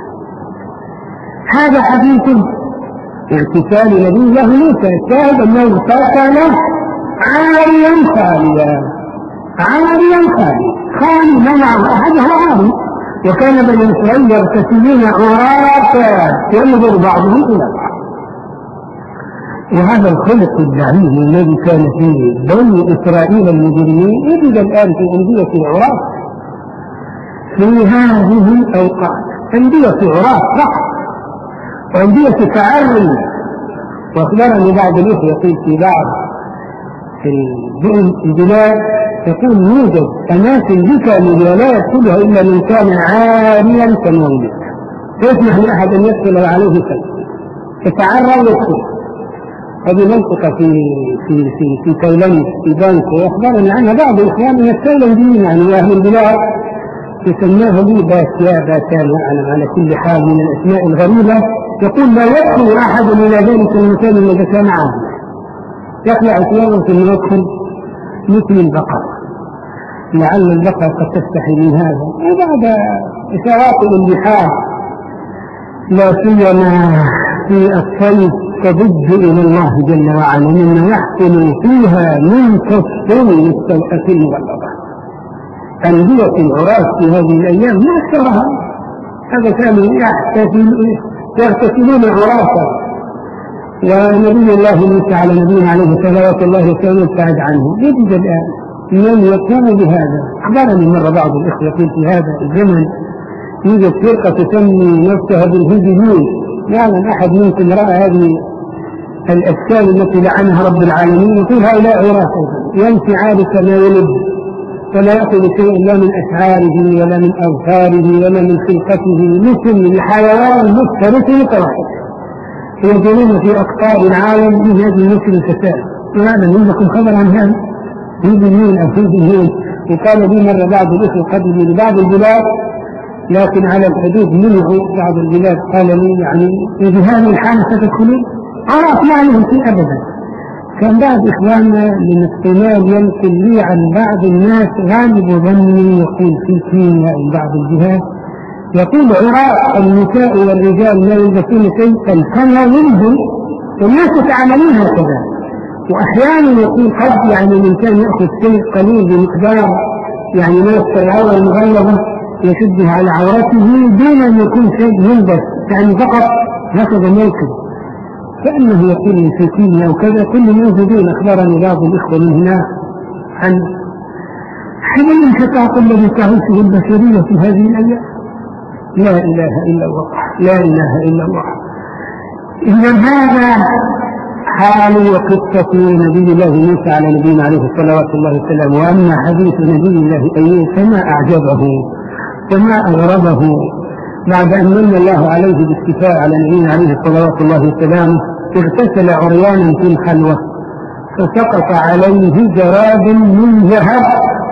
هذا حديث اغتسال نبي الله موسى، الشاهد أنه اغتسل عاريا خاليا، عاريا خاليا خالي منع أحدها عاري، وكان بني إسرائيل يغتسلون عراة ينظر بعضهم إلى بعض. وهذا الخلق الدعيم الذي كان فيه بني إسرائيل المجرمين يجد الآن في أندية عراة في هذه الأوقات، أندية عراة فقط وأندية تعري. وأخبرني بعض الإخوة يقول في بعض في البلاد يقول يوجد أماكن بكامل ولا يدخلها إلا من كان عاريا كمولد، فيسمح لأحد أن يدخل عليه شيء يتعرى ويدخل. هذه منطقة في في في في تايلاند في بانك، وأخبرني عنها بعض الإخوان من التايلانديين يعني أهل البلاد يسموها لي باسيا باسان أعلم على كل حال من الأسماء الغريبة. يقول لا يدخل أحد إلى ذلك المكان الذي كان عامل، يطلع ثيابا ثم يدخل مثل البقر، لعل البقر قد تستحي من هذا. وبعد إشارات الانبحار لا سيما في الصيف تضج إلى الله جل وعلا مما يحصل فيها من كسر السوءة المغلظة. أندية العراة في هذه الأيام ما أكثرها، هذا كانوا يغتسلون عرافا، ونبي الله موسى على نبينا عليه صلوات الله وسلامه ابتعد عنه. يجد الآن من يقوم بهذا. أخبرني مرة بعض الإخوة يقول في هذا الزمن يوجد فرقة تسمي نفسها بالهنديين. يعلم أحد منكم رأى هذه الأشكال التي لعنها رب العالمين؟ يقول هؤلاء عراة يمشي عارك ما ولد، فلا يأخذ شيء لا من أشعاره ولا من أظفاره ولا من خلقته، مثل الحيوان مفترس متوحد يجرون في أقطار العالم من هذه مثل الفساد. وهذا منكم خبر عن هذا هنديين أو هنديين. وقال لي مرة بعض الإخوة قدموا لبعض البلاد لكن على الحدود منعوا بعض البلاد، قال لي يعني بهذه الحالة ستدخلون عرف ما عليهم شيء أبدا. كان بعض إخواننا من احتمال ينقل لي عن بعض الناس غالب ظني يقول في كينيا أو بعض الجهات يقول عراء النساء والرجال لا يلبسون شيئا كما يلبس والناس تعملون هكذا. وأحيانا يقول قد يعني من كان يأخذ شيء قليل بمقدار يعني ما يستر العورة المغلظة يشده على عورته دون أن يكون شيء يلبس، يعني فقط هكذا ممكن. كأنه يقول في كينيا وكذا كل موجودين. أخبرني بعض الإخوة من هنا عن حمل الانحطاط الذي تعيشه البشرية في هذه الأيام. لا إله إلا الله، لا إله إلا الله. إذا هذا حال وقصة نبي الله موسى على نبينا عليه الصلاة والسلام. وأما حديث نبي الله أيوب فما أعجبه وما أغربه بعد أن من الله عليه بالاستفاء على نبينا عليه الصلاة والسلام اغتسل عريانا في الخلوة فسقط عليه جراد من ذهب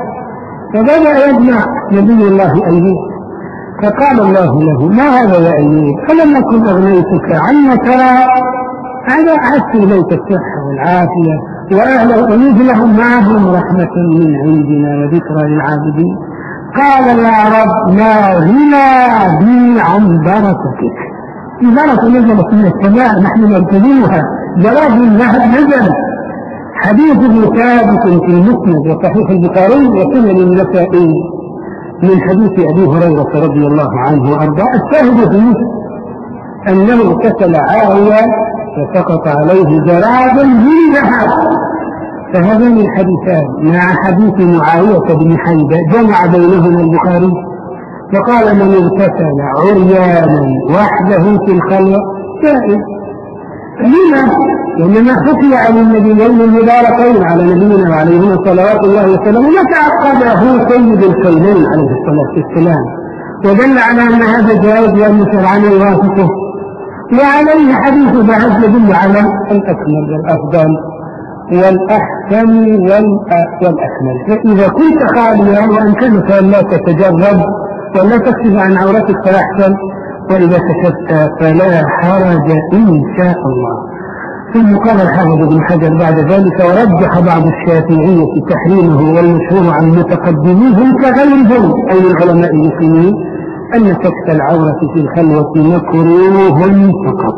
فبدأ يدمع نبي الله أيوب فقال الله له ما هذا يا أيوب؟ فلم أكن أغنيتك عما ترى هذا أعدت إليك الصحة والعافية وأهله ونزلهم معهم رحمة من عندنا وذكرى للعابدين. قال يا رب ما غنى بي عن بركتك. البركة نزلت من السماء نحن نرتديها، جراد الذهب نزل. حديث ثابت في المسند وصحيح البخاري وسنن النسائي من حديث أبي هريرة رضي الله عنه وأرضاه. الشاهد فيه أنه اغتسل عاريا فسقط عليه جراد من ذهب. فهذان الحديثان مع حديث معاوية بن حيدة جمع بينهما البخاري فقال من اغتسل عريانا وحده في الخلوة جائز. لما؟ لأنما خفي عن النبيين المباركين على نبينا وعليهما صلوات الله وسلامه وتعقبه سيد الكونين عليه الصلاة والسلام ودل على أن هذا جائز وأن شرعنا يوافقه. وعليه حديث بعد يدل على الأكمل والأفضل والأحسن والأكمل. فإذا كنت خاليا وأمكنك أن لا تتجرد ولا تكشف عن عورتك فأحسن، وإذا كشفت فلا حرج إن شاء الله. ثم قال الحافظ ابن حجر بعد ذلك ورجح بعض الشافعية تحريمه والمشهور عن متقدميهم كغيرهم أي العلماء المسلمين أن كشف العورة في الخلوة مكروه فقط.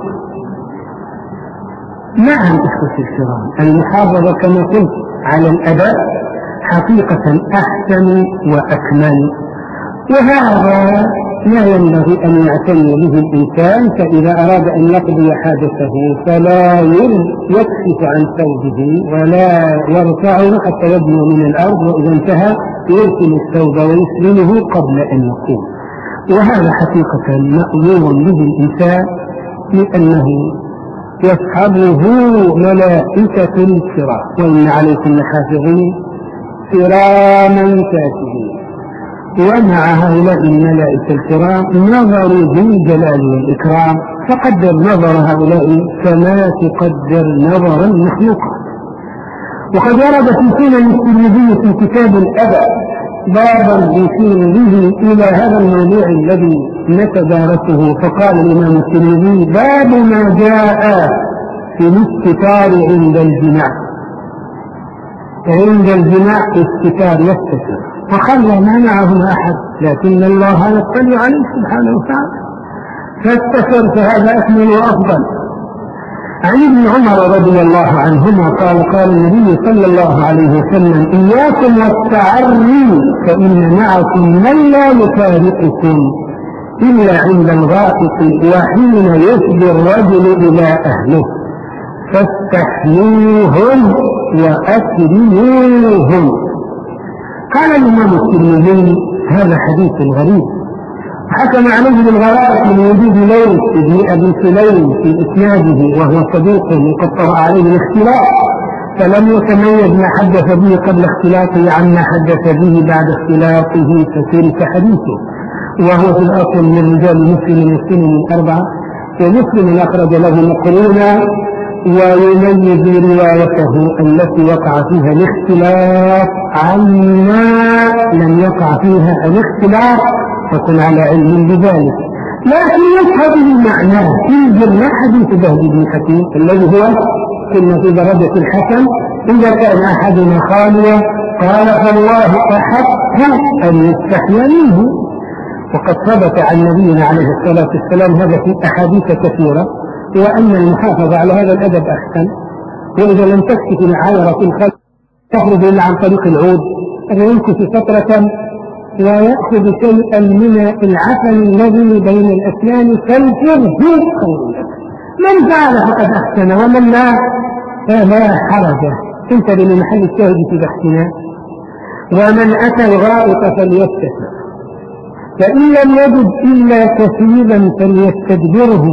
نعم إخوة الكرام المحافظة كما قلت على الأداء حقيقة أحسن وأكمل، وهذا لا ينبغي أن يعتني به الإنسان. فإذا أراد أن يقضي حاجته فلا يكشف عن ثوبه ولا يرفعه حتى يدنو من الأرض، وإذا انتهى يرسل الثوب ويسلمه قبل أن يقوم. وهذا حقيقة مأمور به الإنسان لأنه يصحبه ملائكة الكرام وإن عليكم لحافظين كراما كاتبين. ومع هؤلاء الملائكة الكرام نظر ذي الجلال والإكرام فقدر نظر هؤلاء كما تقدر نظر المخلوقات. وقد ورد في سنن الترمذي في كتاب الأدب بابا يشير به إلى هذا الموضوع الذي نتدارسه. فقال الإمام الترمذي باب ما جاء في الاستتار عند الجماع. عند الجماع استتار يستتر فخلى ما معه أحد لكن الله يطلع عليه سبحانه وتعالى فاستتر فهذا أكمل وأفضل. عن ابن عمر رضي الله عنهما قال قال النبي صلى الله عليه وسلم إياكم والتعري فإن معكم من لا يفارقكم إلا عند الغائط وحين يفضي الرجل إلى أهله فاستحيوهم وأكرموهم. قال الإمام الترمذي هذا حديث غريب، حكم عليه بالغرائب من وجود ليث بن أبي سليم في إسناده وهو صديق وقد طرأ عليه الاختلاط، فلم يتميز ما حدث به قبل اختلاطه عما حدث به بعد اختلاطه فتلك حديثه، وهو في الأصل من رجال مسلم مسلم الأربعة، ومسلم أخرج له مقرونا ويميز روايته التي وقع فيها الاختلاف عما لم يقع فيها الاختلاف فكن على علم بذلك. لكن يشهد المعنى في جمع حديث بهز بن حكيم الذي هو كنا في درجة الحسن إذا كان أحدنا خاليا قال فالله أحق أن يستحيا منه. وقد ثبت عن نبينا عليه الصلاة والسلام هذا في أحاديث كثيرة، وأن المحافظة على هذا الأدب أحسن. وإذا لم تكتف العايرة في الخلق تخرج إلا عن طريق العود يمكث فترة ويأخذ شيئا من العفن الذي بين الأسنان فالفرد من فعل فقد أحسن ومن لا فلا حرج. انتبه لمحل الشاهد في بحثنا. ومن أتى الغائط فليستتر فإن لم يجد إلا كثيبا فليستدبره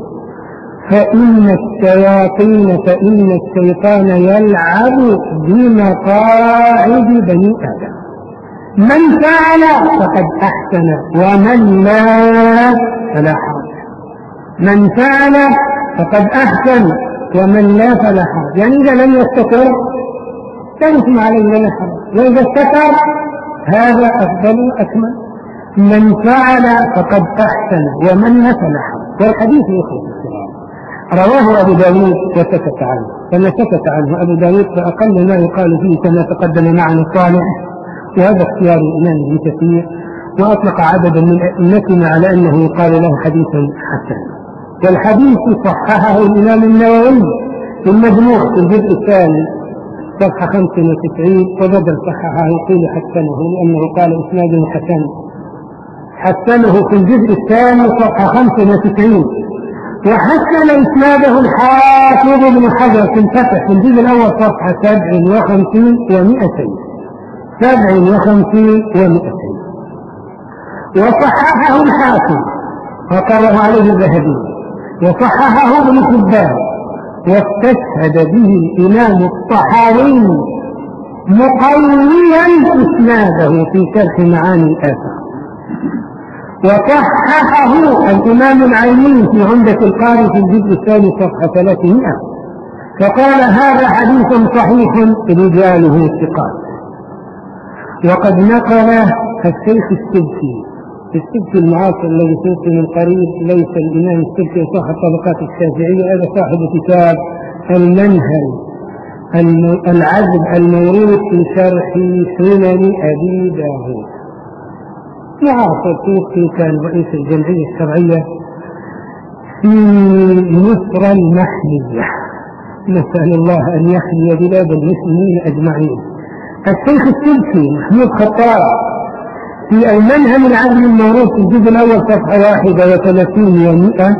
فإن الشياطين فإن الشيطان يلعب بمقاعد بني آدم. من فعل فقد أحسن ومن لا فلا حرج. من فعل فقد أحسن ومن لا فلا حرج، يعني إذا لم يستطر لا يسمع عليه ولا حرج، وإذا استطر هذا أفضل وأكمل. من فعل فقد أحسن ومن لا فلا حرج. والحديث يخرج رواه أبو داود وسكت عنه، فما سكت عنه أبو داود فأقل ما يقال فيه كما تقدم معنا الصالح، وهذا اختيار الإمام ابن كثير، وأطلق عددا من أئمتنا على أنه يقال له حديثا حسن. والحديث صححه الإمام النووي في المجموع في الجزء الثاني صفحة خمسة وتسعين، وبدل صححه قيل حسنه لأنه قال إسناده حسن، حسنه في الجزء الثاني صفحة خمسة وتسعين. وحسن إسناده الحافظ بن حجر في الفتح في الجزء الأول صفحة سبع وخمسين ومئتين سبع وخمسين ومئتين. وصححه الحاكم وقرر عليه الذهبي، وصححه ابن حبان، واستشهد به الإمام الطحاوي مقويا إسناده في شرح معاني الآثار. وصححه الإمام العيني في عمدة القاري في الجزء الثاني صفحة ثلاثمائة، فقال هذا حديث صحيح رجاله ثقات. وقد نقل الشيخ السبكي السبكي المعاصر الذي توفي من قريب، ليس الإمام السبكي صاحب طبقات الشافعية، هذا صاحب كتاب المنهل العذب المورود في شرح سنن أبي داود. معاصر توفي كان رئيس الجمعية الشرعية في مصر المحلية، نسأل الله أن يحيي بلاد المسلمين أجمعين. الشيخ السبكي محمود خطاب في المنهل العذب المورود في الجزء الأول صفحة واحدة وثلاثين ومئة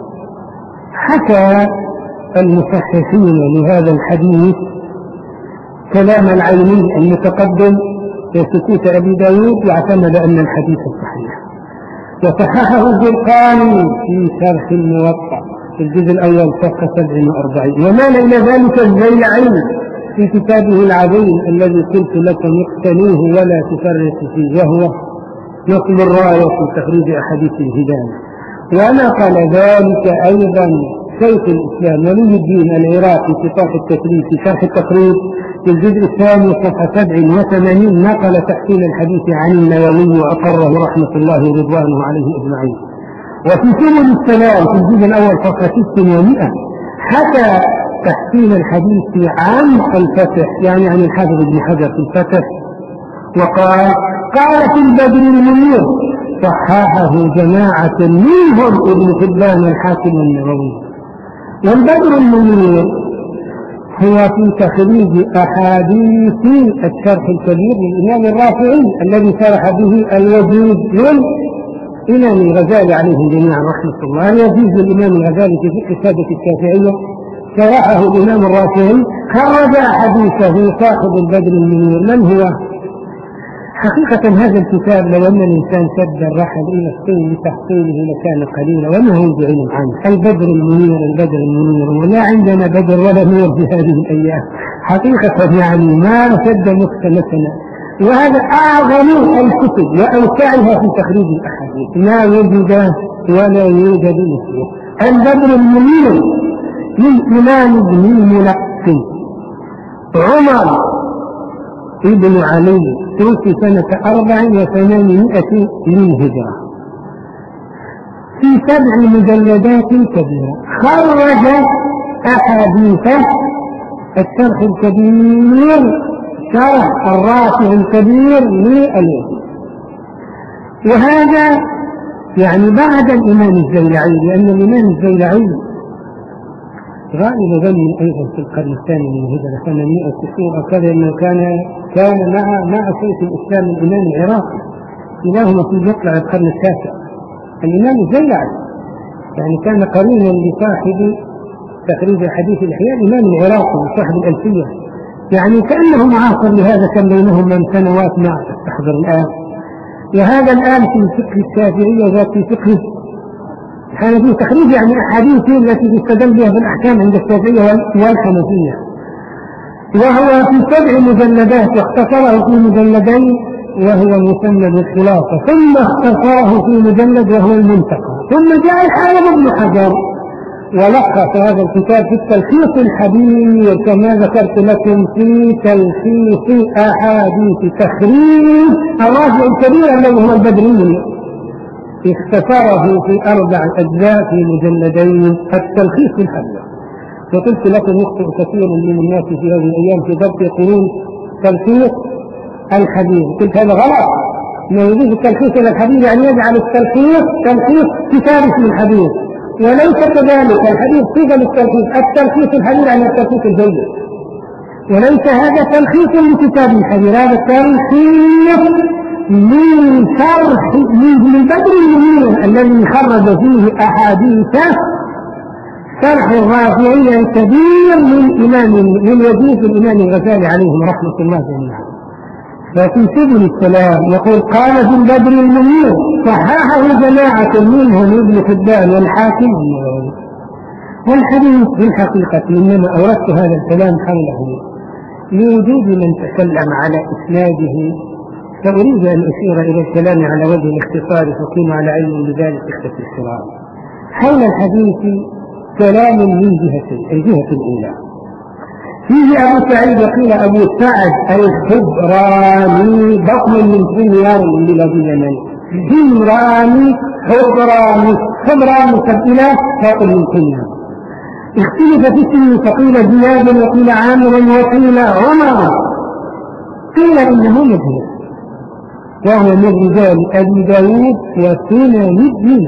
حكى المصححين لهذا الحديث كلام العيني المتقدم وسكوت أبي داود، واعتمد أن الحديث صحيح. وصححه الزرقاني في شرح الموطأ في الجزء الأول صفحة سبع وأربعين. ومال إلى ذلك الزيلعي في كتابه العظيم الذي قلت لكم اقتنوه ولا تفرقوا فيه، وهو نقل الراية في تخريج أحاديث الهداية. ونقل ذلك أيضا شيخ الإسلام ولي الدين العراقي في طرح التكليف في شرح التقريب في الجزء الثاني صفحة سبع وثمانين، نقل تحسين الحديث عن النووي وأقره رحمة الله ورضوانه عليه أجمعين. وفي سبل السلام في الجزء الأول صفحة ست ومئة حكى تحسين الحديث عن الفتح، يعني عن الحافظ ابن حجر في الفتح، وقال قال في البدر المنير صححه جماعة منهم ابن حبان الحاكم النووي. والبدر المنير هو في تخريج أحاديث الشرح الكبير للإمام الرافعي الذي شرح به الوجيز للإمام الغزالي عليه جميعا رحمة الله. الوجيز للإمام الغزالي في فقه السادة الشافعية شرحه الإمام الرافعي، خرج حديثه صاحب البدر المنير. من هو؟ حقيقة هذا الكتاب لو أن الإنسان سد الرحل إلى الصين لتحصيله لكان قليلا وما هو بعلم عنه. البدر المنير البدر المنير ولا عندنا بدر ولا نور في هذه الأيام حقيقة، يعني ما سد مختلفنا. وهذا أعظم الكتب وأوسعها في تخريج الأحاديث، ما وجد ولا يوجد مثله. البدر المنير للإمام ابن الملقن عمر ابن علي توفي سنة أربع وثمانمائة للهجرة في سبع مجلدات كبيرة. خرج أحاديث الشرح الكبير شرح الرافع الكبير للوجيز، وهذا يعني بعد الإمام الزيلعي، لأن الإمام الزيلعي غالب ظني أيضا في القرن الثاني من الهجرة ثمانمائة وتسعين أو كذا، أنه كان كان مع مع شيخ الإسلام الإمام العراقي، كلاهما في يطلع القرن التاسع. الإمام الزيلعي يعني كان قرينا لصاحب تخريج حديث الإحياء الإمام العراقي صاحب الألفية، يعني كأنه معاصر لهذا، كان بينهم من سنوات مع تحضر الآن. وهذا الآن في فقه الشافعية وذات في فقه الحنفية تخريج يعني أحاديث التي تستدل بها في الأحكام عند الشافعية والحنفية، وهو في سبع مجلدات واختصره في مجلدين وهو مسند الخلافة، ثم اختصره في مجلد وهو المنتقى، ثم جاء الحافظ ابن حجر ولخص هذا الكتاب في التلخيص الحديث كما ذكرت لكم في تلخيص أحاديث تخريج الرافع الكبير الذي هو البدري، اختصره في أربع أجزاء في مجلدين التلخيص الحديث. وقلت لكم يخطئ كثير من الناس في هذه الأيام في ضبط يقولون تلخيص الحديث، قلت هذا غلط. ما يجوز التلخيص إلى الحديث يعني يجعل التلخيص تلخيص كتاب اسم الحديث، وليس كذلك. الحديث صيغة للتلخيص، التلخيص الحديث عن التلخيص الجيد، وليس هذا تلخيص لكتاب الحديث، هذا تلخيص من شرح من بدر المنير الذي خرج فيه أحاديث شرح الرافعي الكبير من إمام من وجيز الإمام الغزالي عليهم رحمة الله جميعا. ففي سبل السلام يقول قال في البدر المنير صححه جماعة منهم ابن حبان والحاكم النووي. والحديث في الحقيقة إنما أوردت هذا الكلام حوله لوجود من تكلم على إسناده، فأريد أن أشير إلى الكلام على وجه الاختصار فكون على علم بذلك اختفي الصراط. حول الحديث كلام من جهتين. الجهة الأولى فيه أبو سعيد وقيل أبو سعد الحبراني بطن من حميار بلاد اليمن، حمراني حبراني حبراني سبيلا فاقل من حميار. اختلف في اسمه فقيل زياد وقيل عامر وقيل عمر، قيل إنه مجهول وهو من رجال أبي داود وسنن ابن،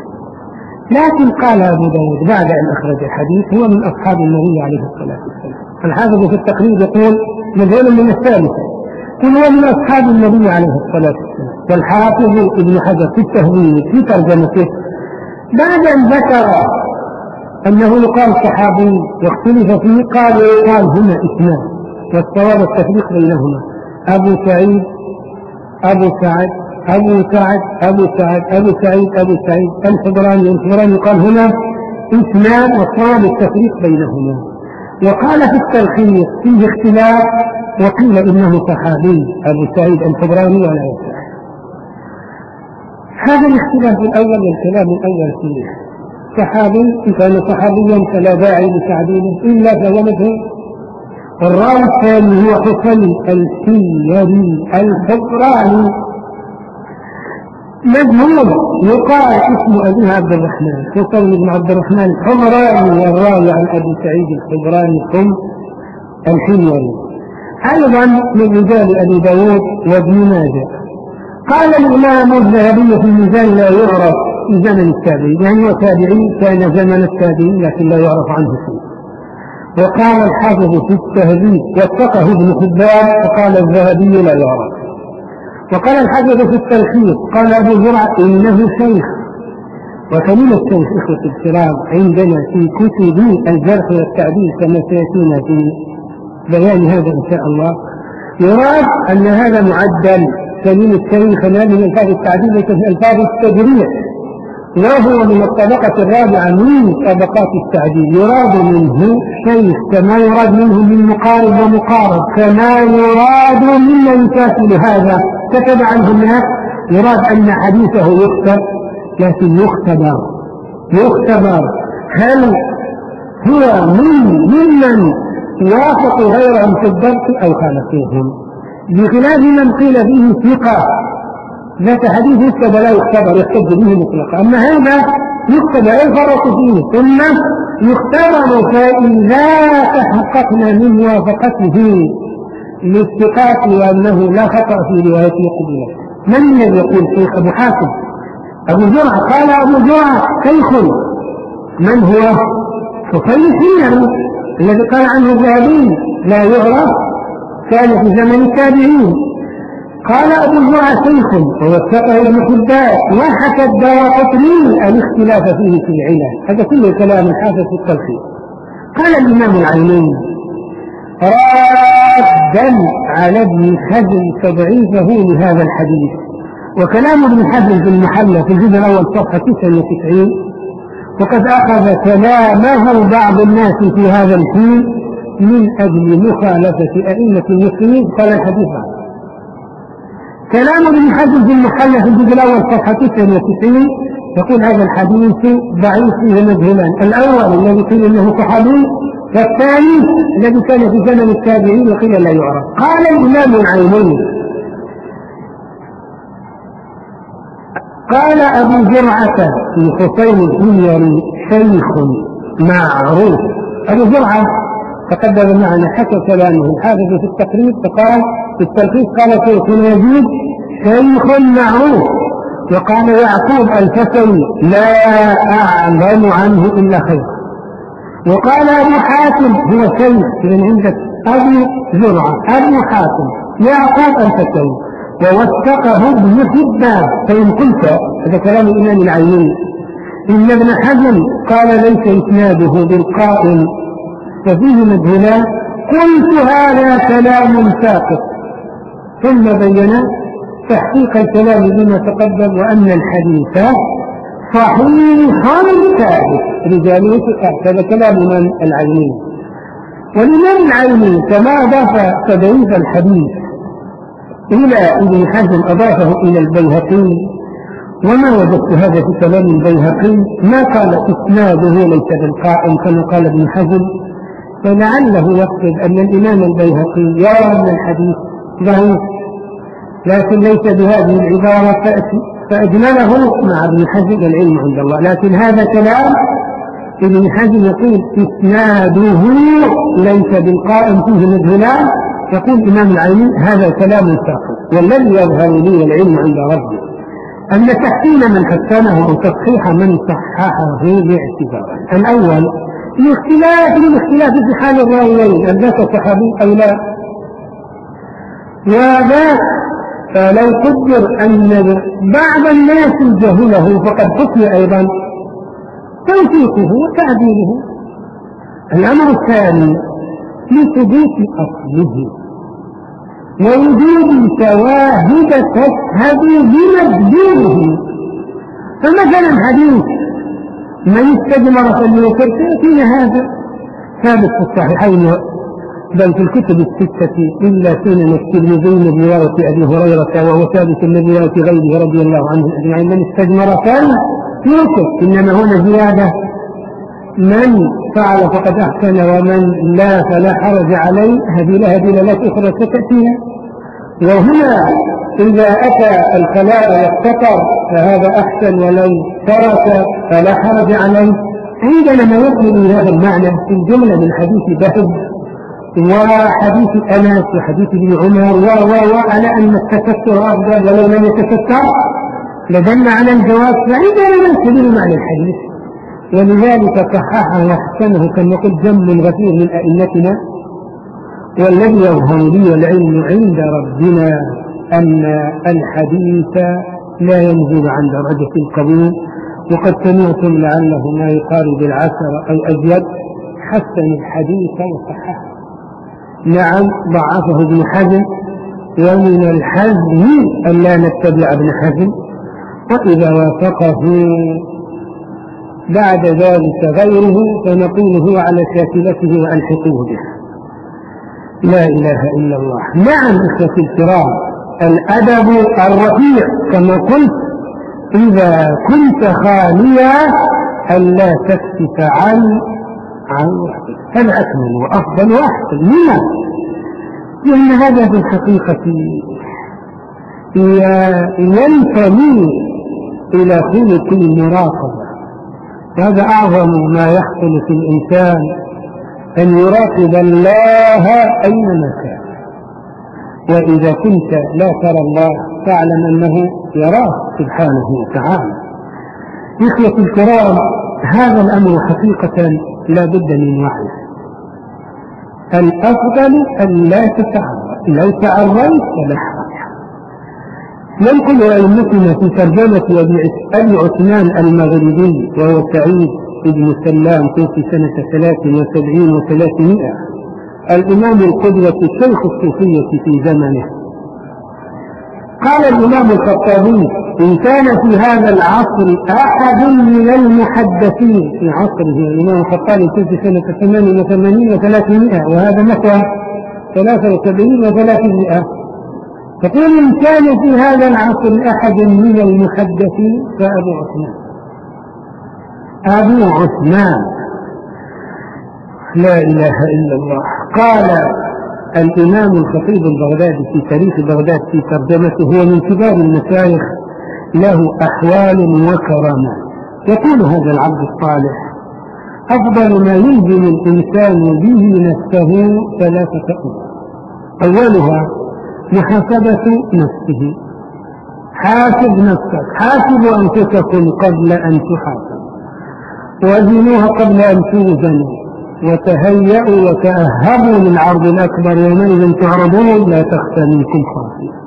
لكن قال أبو داود بعد أن أخرج الحديث هو من أصحاب النبي عليه الصلاة والسلام. الحافظ في التقريب يقول مجهول من الثالثة، كل هو من أصحاب النبي عليه الصلاة والسلام. والحافظ ابن حجر في التهذيب في ترجمته بعد أن ذكر أنه يقال صحابي واختلف فيه قال يقال هنا اثنان، والصواب التفريق بينهما أبو سعيد أبو سعد أبو سعد أبو سعد أبو سعيد أبو سعيد الحبراني الحبراني قال هنا اثنان، والصواب التفريق بينهما. وقال في التلخيص فيه اختلاف وقيل إنه صحابي أبو سعيد الحبراني ولا يصح. هذا الاختلاف الأول والكلام الأول فيه صحابي، إن كان صحابيا فلا داعي لتعديله إلا فهو مجهول. الراوي الثاني هو حسن الحميري الحبراني مجهول، يقال اسم أبيه عبد الرحمن حسين بن عبد الرحمن الحمراني والراوي عن أبي سعيد الحبراني ثم الحميري أيضا من رجال أبي داود وابن ماجه. قال الإمام الذهبي في الميزان لا يعرف في زمن التابعين، يعني هو تابعي كان زمن التابعين لكن لا يعرف عنه شيء. وقال الحافظ في التهذيب وثقه ابن حبان وقال الذهبي لا يعرف. وقال الحافظ في التلخيص قال أبو زرعة إنه شيخ. وكلمة الشيخ إخوة الكرام عندنا في كتب الجرح والتعديل كما سيأتينا في بيان هذا إن شاء الله يراد أن هذا معدل. كلمة شيخ من ألفاظ التعديل ليس في ألفاظ التجريح، وهو من الطبقة الرابعة من طبقات التعديل. يراد منه شيخ كما يراد منه من مقارب ومقارب، كما يراد ممن يكافل هذا كتب عنه الناس. يراد أن حديثه يكتب لكن يختبر يختبر هل هو من ممن وافق غيرهم في الضبط أو خالفوهم، بخلاف من قيل فيه ثقة ذات حديث يكتب لا يختبر يحتج به مطلقا. أما هذا يكتب لا يفرق فيه ثم يختبر، فإذا تحققنا من موافقته للثقات وأنه لا خطأ في روايته قبله. من الذي يقول شيخ؟ أبو حاتم أبو زرعة. قال أبو زرعة شيخ من هو؟ حسين الحميري الذي قال عنه الذهبي لا يعرف، كان في زمن التابعين. قال أبو زرعة شيخ ووثقه ابن حبان وحكى الدارقطني الاختلاف فيه في العلل. هذا كله كلام الحافظ في التلخيص. قال الإمام العيني رادا على ابن حزم تضعيفه لهذا الحديث. وكلام ابن حزم في المحلى في الجزء الأول صفحة تسعة وتسعين، وقد أخذ كلامه بعض الناس في هذا الحين من أجل مخالفة أئمة المسلمين. قال الحديث عنه كلام ابن حزم في المحلى في الجزء الأول صفحة تسعة وتسعين يقول هذا الحديث ضعيف فيه مجهولان. الأول الذي قيل إنه صحابي، والثاني الذي كان في زمن التابعين وقيل لا يعرف. قال الإمام العيني قال أبو زرعة في حسين الحميري شيخ معروف. أبو زرعة تقدم معنا حكى كلامه الحافظ في التقريب فقال في التلخيص قال شيخ يزيد شيخ معروف. وقال يعقوب الفتوي لا أعلم عنه إلا خير. وقال أبو حاتم هو شيخ من عندك أبو زرعة أبو حاتم يعقوب الفتوي ووثقه ابن حبان. فإن قلت هذا كلام الإمام العيني إن ابن حزم قال ليس إسناده بالقائم ففيه مجهولان، قلت هذا كلام ساقط. ثم بين تحقيق الكلام بما تقدم وأن الحديث صحيح ثابت رجاله ثقات. هذا كلام الإمام العيني. والإمام العيني كما أضاف تضعيف الحديث إلى ابن حزم أضافه إلى البيهقي، وما وجدت هذا في كلام البيهقي ما قال إسناده ليس بالقائم كما قال ابن حزم، فلعله يقصد أن الإمام البيهقي يرى أن الحديث ضعيف لكن ليس بهذه العبارة فأجمله مع ابن حزم العلم عند الله. لكن هذا كلام ابن حزم يقول إسناده ليس بالقائم فيه مجهولان. يقول الإمام العيني هذا كلام ساقط. والذي يظهر لي العلم عند ربي أن تحسين من حسنه وتصحيح من صححه باعتبارا. الأول الاختلاف للاختلاف في حال الراويين أن ذاك صحابي أو لا، وذاك فلو قدر أن بعض الناس جهله فقد حكي أيضا توثيقه وتعديله. الأمر الثاني لثبوت أصله ووجود شواهد تشهد بمجهوله. فمثلا حديث من استجمر فليوتر فينا هذا ثابت في الصحيحين بل في الكتب الستة إلا سنن الترمذي من رواية أبي هريرة وهو ثابت من رواية غيره رضي الله عنه أجمعين. من استجمر فليوتر إنما هنا زيادة من فعل فقد أحسن ومن لا فلا حرج عليه. هذه لها دلالات أخرى ستأتينا. وهنا إذا أتى الخلاء واقتطر فهذا أحسن ولو ترك فلا حرج عليه. عندنا ما يقبل هذا المعنى في الجملة من حديث بهز وحديث أنس وحديث ابن عمر و و و على أن التستر أفضل ولو لم يتستر لدل على الجواز، فعندنا لا سبيل معنى الحديث، ولذلك صححه وحسنه كما قلت جم غفير من أئمتنا. والذي يظهر لي العلم عند ربنا أن الحديث لا ينزل عن درجة القبول، وقد سمعتم لعله ما يقارب العشر أو أزيد حسن الحديث وصححه. نعم ضعفه ابن حزم، ومن الحزم أن لا نتبع ابن حزم، وإذا وافقه بعد ذلك غيره فنقول هو على شاكلته وألحقوه به. لا إله إلا الله. نعم إخوتي الكرام، الأدب الرفيع كما قلت إذا كنت خاليا ألا تكشف عن عن وحدك، هذا أكمل وأفضل وأحسن. لما؟ لأن هذا في الحقيقة ينتمي إلى خلق المراقبة، وهذا أعظم ما يحصل في الإنسان، أن يراقب الله أينما كان. وإذا كنت لا ترى الله فاعلم أنه يراه سبحانه وتعالى. إخوتي الكرام، هذا الأمر حقيقة لا بد من وعي. الأفضل أن لا تتعرض، لو تعرضت فلا حرج. ينقل أئمتنا في ترجمة أبي عثمان المغربي وهو سعيد بن سلام توفي سنة ثلاث وسبعين وثلاثمائة، الإمام القدوة الشيخ الصوفية في زمنه، قال الإمام الخطابي: إن كان في هذا العصر أحد من المحدثين، في عصره الإمام الخطابي توفي سنة ثمان وثمانين وثلاثمائة، وهذا متى ثلاثة وسبعين وثلاثمائة، فقل إن كان في هذا العصر أحد من المحدثين فأبو عثمان. أبو عثمان لا إله إلا الله. قال الإمام الخطيب البغدادي في تاريخ بغداد في ترجمته: هو من كبار المشايخ، له أحوال وكرامات. يقول هذا العبد الصالح: أفضل ما يلزم الإنسان به نفسه ثلاثة أمور، أولها محاسبة نفسه. حاسب نفسك، حاسبوا أنفسكم قبل أن تحاسبوا، وزنوها قبل أن توزنوا، وتهيئوا وتأهبوا للعرض الأكبر يومئذ تعرضون لا تخفى منكم خافية.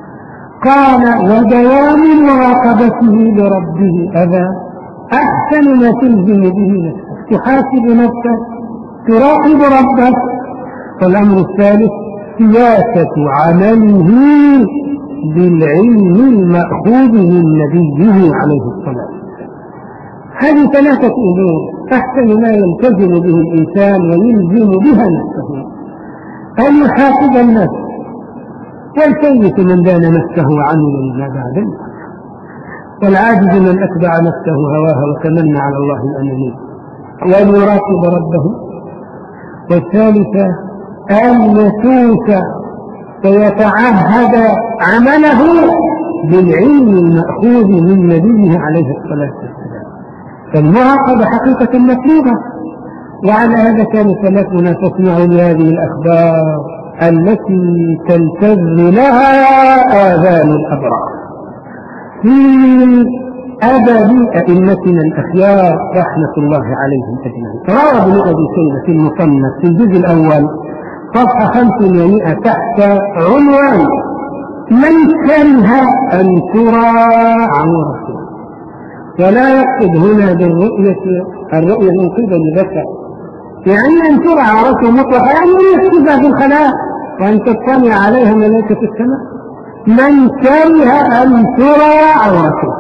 قال: ودوام مراقبته لربه، هذا أحسن ما تلزم به نفسك، تحاسب نفسك، تراقب ربك. والأمر الثالث سياسة عمله بالعلم المأخوذ من نبيه عليه الصلاة والسلام. هذه ثلاثة أمور أحسن ما يلتزم به الإنسان ويلزم بها نفسه: أن يحاسب النفس، والكيس من دان نفسه وعمل لما بعد الموت، والعاجز من أتبع نفسه هواها وتمنى على الله الأماني، وأن يراقب ربه. والثالثة أن يسوس ويتعهد عمله بالعلم المأخوذ من نبيه عليه الصلاة والسلام. فالمراقبة حقيقة مطلوبة. وعلى هذا كان سلفنا تسمع لهذه الأخبار التي تلتذ لها آذان الأبرار في أدب أئمتنا الأخيار رحمة الله عليهم أجمعين. روى ابن أبي شيبة في المصنف في الجزء الأول صفحة خمس ومائة تحت عنوان: من كره أن ترى عورته. ولا يقصد هنا بالرؤية الرؤية من قبل البشر، يعني أن ترى عورته مطلقة، يعني أن يكتبها في الخلاء وأن تطلع عليها ملائكة السماء. من كره أن ترى عورته.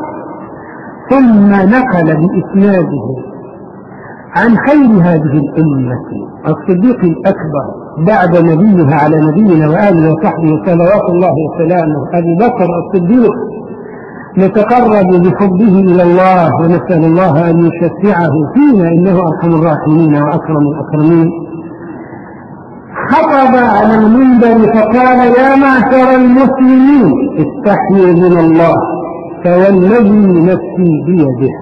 ثم نقل بإسناده عن خير هذه الأمة الصديق الأكبر بعد نبيها على نبينا وآله وصحبه صلوات الله وسلامه أبي بكر الصديق، نتقرب بحبه إلى الله ونسأل الله أن يشفعه فينا إنه أرحم الراحمين وأكرم الأكرمين. خطب على المنبر فقال: يا معشر المسلمين استحيوا من الله، فوالذي نفسي بيده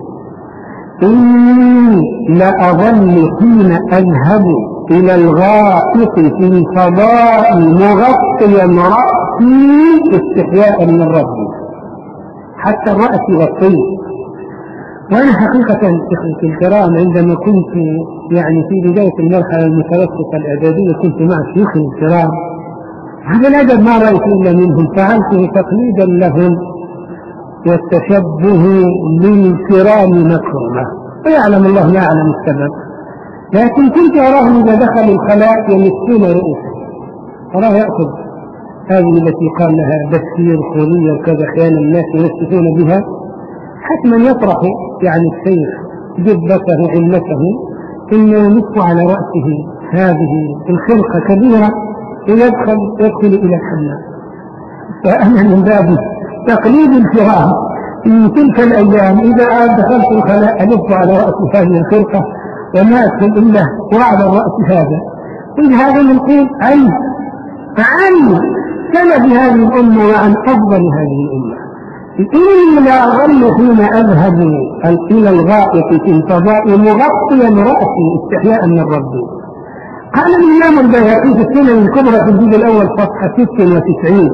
إني لأظل حين أذهب إلى الغائط في الفضاء مغطيا رأسي استحياء من ربي، حتى الرأس والطين. وأنا حقيقة إخوتي الكرام عندما كنت يعني في بداية المرحلة المتوسطة الإعدادية كنت مع شيوخي الكرام، هذا الأدب ما رأيت إلا منهم، فعلته تقليدا لهم والتشبه للكرام مكرمة، ويعلم الله لا أعلم السبب. لكن كنت أراهم إذا دخلوا الخلاء يمسون رؤوسهم، أراه يأخذ هذه التي قال لها بسير خورية وكذا أحيانا الناس يمسكون بها، حتما يطرح يعني الشيخ جبته علمته ثم يمس على رأسه هذه الخلقة كبيرة ويدخل يدخل إلى الحمام. فأنا من باب تقليد الكرام في تلك الأيام إذا دخلت الخلاء ألف على رأس هذه الخلقة وما أدخل إلا وعلى الرأس هذا. إن هذا منقول عن عن سلف هذه الأمة وعن أفضل هذه الأمة. إني لا أظل حين أذهب إلى الغائط في الفضاء مغطيا رأسي استحياء من ربي. قال الإمام البيهقي في السنن الكبرى في الجزء الأول صفحة ستة وتسعين: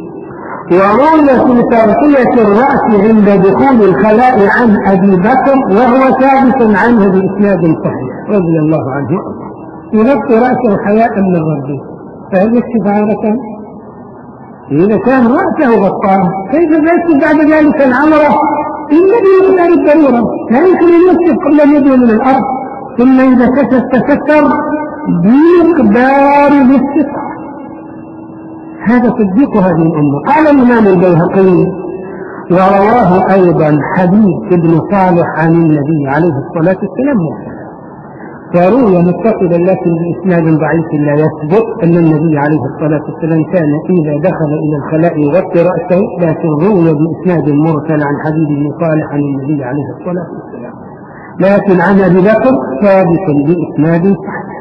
وروي في تغطية الرأس عند دخول الخلاء عن أبي بكر وهو ثابت عنه بإسناد صحيح رضي الله عنه، يغطي رأسه حياء من ربه. فهل يكشف عورته؟ إذا كان رأسه غطاه كيف يكشف بعد ذلك العورة؟ إلا بمقدار الضرورة، لا يمكن أن يكشف قبل أن يدعو من الأرض، ثم إذا كشف تستر بمقدار الاستطاعة. هذا صديق هذه الأمة. قال الإمام البيهقي: ورواه أيضا حبيب بن صالح عن النبي عليه الصلاة والسلام، وروي متصلا لكن بإسناد ضعيف لا يثبت أن النبي عليه الصلاة والسلام كان إذا دخل إلى الخلاء يغطي رأسه، لكن روي بإسناد مرسل عن حبيب بن صالح عن النبي عليه الصلاة والسلام، لكن عن أبي بكر ثابت بإسناد صحيح.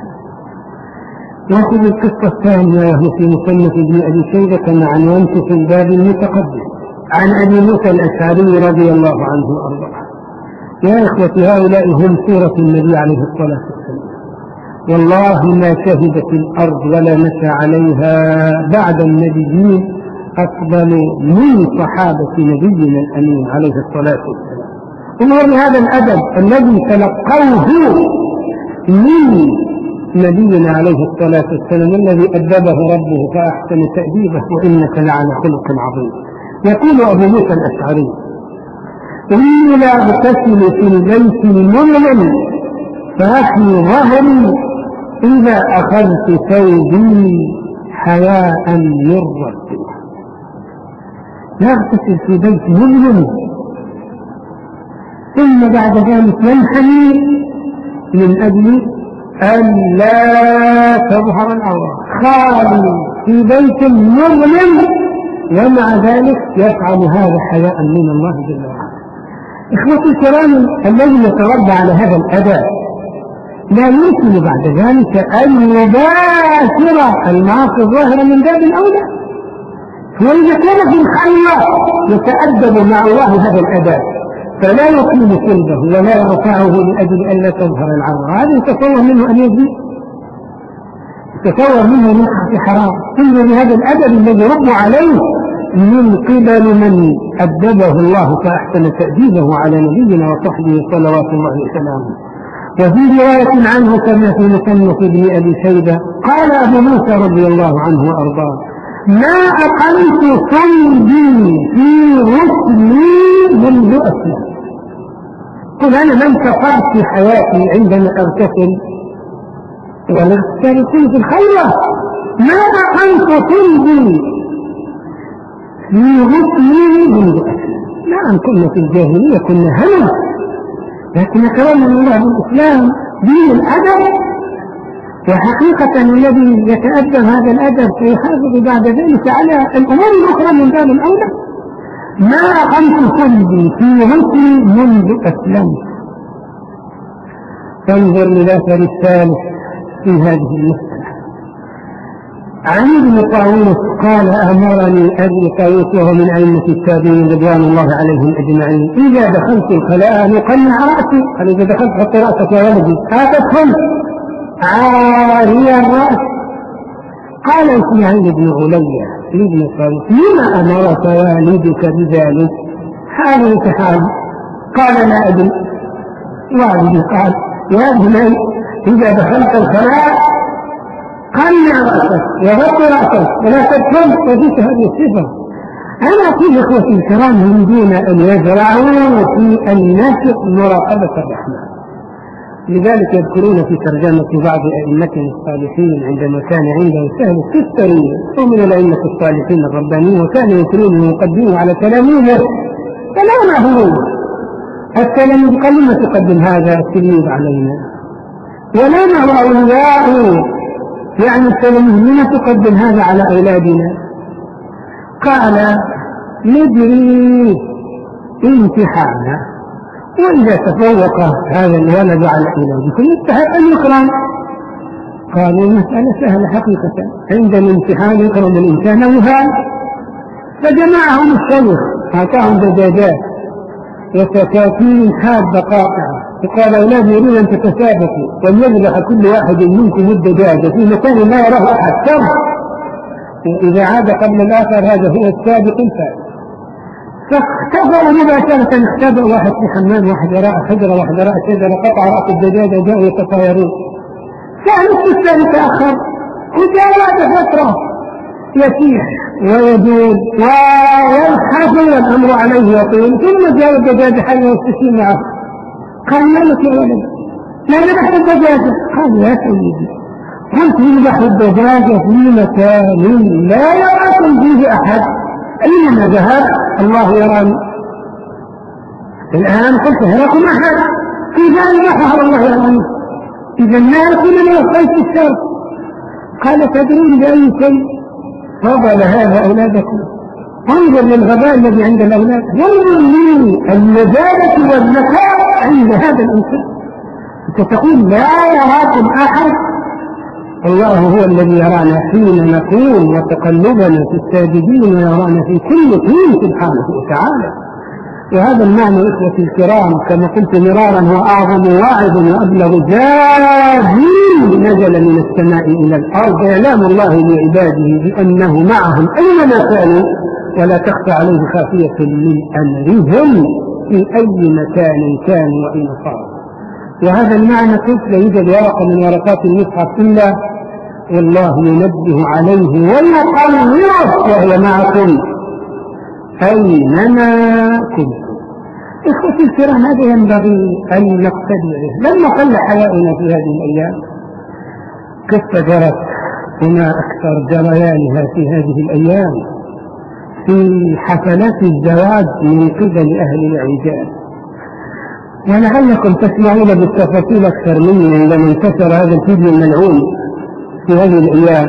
وفي القصة الثانية وهي في مصنف ابن أبي شيبة كما عنوانته في الباب المتقدم عن أبي موسى الأشعري رضي الله عنه وأرضاه. يا إخوتي، هؤلاء هم سورة النبي عليه الصلاة والسلام، والله ما شهدت الأرض ولا مشى عليها بعد النبيين أفضل من صحابة نبينا الأمين عليه الصلاة والسلام. وهو بهذا الأدب الذي تلقوه من نبينا عليه الصلاة والسلام الذي أدبه ربه فأحسن تأديبه وإنك لعلى خلق عظيم. يقول أبو موسى الأشعري: إني لا أغتسل في البيت المظلم فأحمي ظهري إذا أخذت ثوبي حياء من ربي. لا أغتسل في بيت مظلم ثم بعد ذلك ينحني من أجل أن لا تظهر العورة، خالي في بيت مظلم ومع ذلك يفعل هذا حياء من الله جل وعلا. إخوتي الكرام، الذي يتربى على هذا الأداء لا يمكن بعد ذلك أن يباشر المعاصي الظاهرة من باب الأولى. وإذا كان في الخلوة يتأدب مع الله هذا الأداء فلا يقيم صلبه ولا يرفعه لأجل أن لا تظهر العورة، هذا يتصور منه أن يزيد، يتصور منه أن يقع في حرام. ثم بهذا الأدب الذي رب عليه من قبل من أدبه الله فأحسن تأديبه على نبينا وصحبه صلوات الله وسلامه. وفي رواية عنه كما في مصنف ابن أبي شيبة قال أبو موسى رضي الله عنه وأرضاه: ما أقلت صلبي في غسلي منذ أسلم. قل أنا لم كفرت في حياتي عندما أغتسل والاغتسال يكون في الخلوة. ما أقلت صلبي في غسلي منذ أسلم. نعم كنا في الجاهلية كنا همم، لكن كلام الله بالإسلام دين الأدب، وحقيقة الذي يتأدب هذا الأدب سيحافظ بعد ذلك على الأمور الأخرى من باب الأولى. ما أقمت صلبي في غسلي منذ أسلمت. فانظر للأثر الثالث في هذه المسألة. عن ابن طاووس قال: أمرني أبي طاووس وهو من أئمة التابعين رضوان الله عليهم أجمعين: إذا دخلت الخلاء أن أقنع رأسي. قال: إذا دخلت حط رأسك يا ولدي، أتدخل عاري الرأس. قال إسماعيل بن عليا لابن طاووس: لما أمرك والدك بذلك؟ حال امتحان. قال لا أدري. والدي قال يا بني إذا دخلت الخلاء قنع رأسك وغطي رأسك ولا تدخل. وجدت هذه الصفة. أنا في إخوتي الكرام يريدون أن يزرعوا في الناس مراقبة الرحمن. لذلك يذكرون في ترجمة بعض أئمتنا الصالحين عندما كان عنده سهل التستري ومن الأئمة الصالحين الربانيين وكان يتلون ويقدمه على تلاميذه كلامه. التلاميذ قال لما تقدم هذا التلميذ علينا ولنا أولياء، يعني التلاميذ لما تقدم هذا على أولادنا؟ قال ندري امتحانا، وإذا تفوق هذا الولد على أولادكم يستحق أن يكرم. قالوا المسألة سهلة حقيقة، عند الامتحان يكرم الإنسان مهان. فجمعهم الشيخ أعطاهم دجاجات وسكاكين حادة قاطعة وقال أولاد يريد أن تتسابقوا وليذبح كل واحد منكم الدجاجة في مكان لا يراه أحد شر، وإذا عاد قبل الآخر هذا هو السابق الفائز. فاختبروا مباشرة، اختبروا واحد في حمام واحد وراء حجرة واحد وراء شجرة، قطع رأس الدجاجة جاءوا يتطايرون. ثالث الثاني تأخر وجاء بعد فترة يسيح ويدود ويلحظ والأمر عليه يطول، ثم جاء الدجاجة حي والسكين معه. قال ما لك يا ولد؟ لا ذبحت الدجاجة. قال يا سيدي قلت يذبح الدجاجة في مكان لا يراكم فيه أحد، أينما ذهب الله يراني. الآن قلت هلكم أحد في ذلك ظهر الله يراني، إذا ما يكون من وصيت الشر. قال تدرون بأي شيء فضل هذا أولادكم؟ انظر للغباء الذي عند الأولاد، وانظر للمجالة والذكاء عند هذا الإنسان. أنت تقول لا يراكم أحد، الله هو الذي يرانا حين نقوم وتقلبنا في الساجدين ويرانا في كل حين سبحانه وتعالى. وهذا المعنى إخوتي الكرام كما قلت مرارا هو أعظم واعظ وأبلغ جاهل نزل من السماء إلى الأرض، إعلام الله لعباده بأنه معهم أينما كانوا ولا تخفى عليه خافية من أمرهم في أي مكان كانوا وإن صاروا. وهذا المعنى قلت لا يوجد ورقة من ورقات المصحف إلا والله ينبه عليه ويقرره وهو معكم أينما كنتم. إخوتي الكرام هذا ينبغي أن نقتدي به. لما قل حياؤنا في هذه الأيام قصة جرت هنا أكثر جريانها في هذه الأيام في حفلات الزواج من قبل أهل العجاب، ولعلكم تسمعون بالتفاصيل أكثر مني عندما انتشر هذا الفيديو الملعون في هذه الأيام.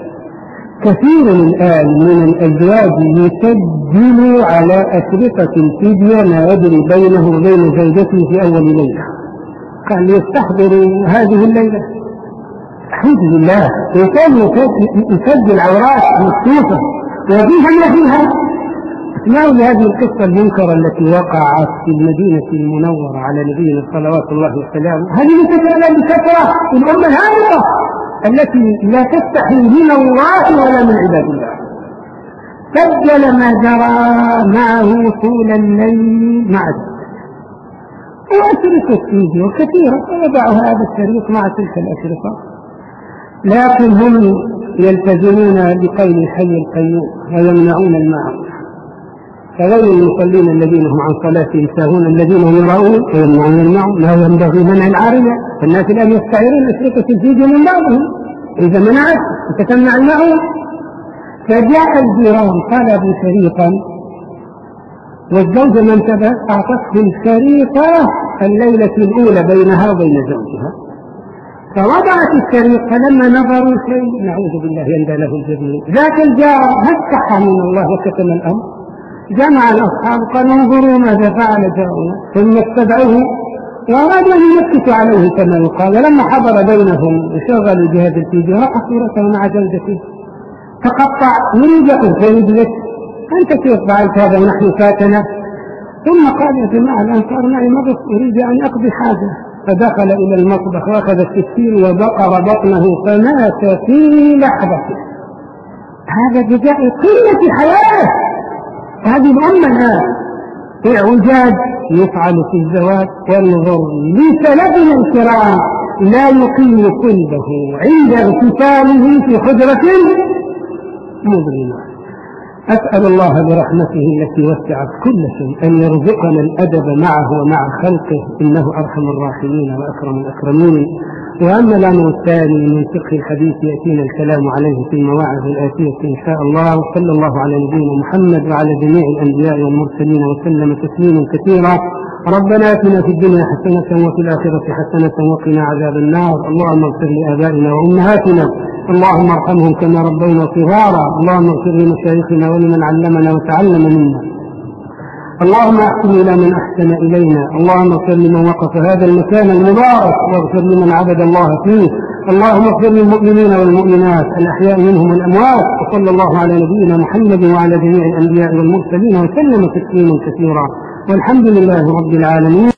كثير الآن من الأزواج يسجل على أشرطة الفيديو ما يجري بينه وبين زوجته في أول ليلة، قال يستحضروا هذه الليلة. الحمد لله وكان يسجل عورات مكشوفة وفيها ما فيها. اسمعوا لهذه القصة المنكرة التي وقعت في المدينة المنورة على نبينا صلوات الله وسلامه. هذه تتكلم بكثرة الأمة الهامة التي لا تستحي من الله ولا من عباد الله. سجل ما جرى معه طول الليل مع الزوج، وأشرطة فيديو كثيرة ووضعوا هذا الشريط مع تلك الأشرطة، لكن هم يلتزمون بقول الحي القيوم ويمنعون المعروف. فغير المصلين الذين هم عن صلاتهم ساهون الذين هم يراؤون ويمنعون المعروف. لا ينبغي منع العارية، فالناس الآن يستعيرون أشرطة الفيديو من بعضهم، إذا منعت تتمنع المعروف. فجاء الجيران طلبوا شريطا والزوجة من انتبه أعطته الشريطة الليلة الأولى بينها وبين زوجها، فوضعت الشريط. فلما نظروا شيء نعوذ بالله يندى له الجبين، ذاك الجار هكح من الله وكتم الأمر، جمع الأصحاب قال انظروا ماذا فعل جارنا، ثم اتبعوه وأرادوا أن ينكتوا عليه كما يقال. ولما حضر بينهم وشغلوا بهذا الفيديو رأى صورته مع زوجته فقطع يريد يقول فيريد لك أنت كيف فعلت هذا ونحن فاتنا؟ ثم قال يا جماعة الآن صار معي مضغ أريد أن أقضي حاجة، فدخل إلى المطبخ وأخذ السكين وبقر بطنه فمات في لحظة. هذا جزاء قلة حياة هذه الأمة الآن. إعوجاج يفعل في الزواج، وانظر لسلفنا الكرام لا يقيم كله عند اغتساله في حجرة مظلمة. أسأل الله برحمته التي وسعت كل شيء أن يرزقنا الأدب معه ومع خلقه، إنه أرحم الراحمين وأكرم الأكرمين. وأما الأمر الثاني من فقه الحديث يأتينا الكلام عليه في المواعظ الآتية إن شاء الله. وصلى الله على نبينا محمد وعلى جميع الأنبياء والمرسلين وسلم تسليما كثيرا. ربنا آتنا في الدنيا حسنة وفي الآخرة حسنة وقنا عذاب النار. اللهم اغفر لآبائنا وأمهاتنا، اللهم ارحمهم كما ربينا صغارا. اللهم اغفر لمشايخنا ولمن علمنا وتعلم منا. اللهم احسن إلى من أحسن إلينا. اللهم اغفر لمن وقف هذا المكان المبارك، واغفر لمن عبد الله فيه. اللهم اغفر للمؤمنين والمؤمنات الأحياء منهم والأموات. وصلى الله على نبينا محمد وعلى جميع الأنبياء والمرسلين وسلم تسليما كثيرا، والحمد لله رب العالمين.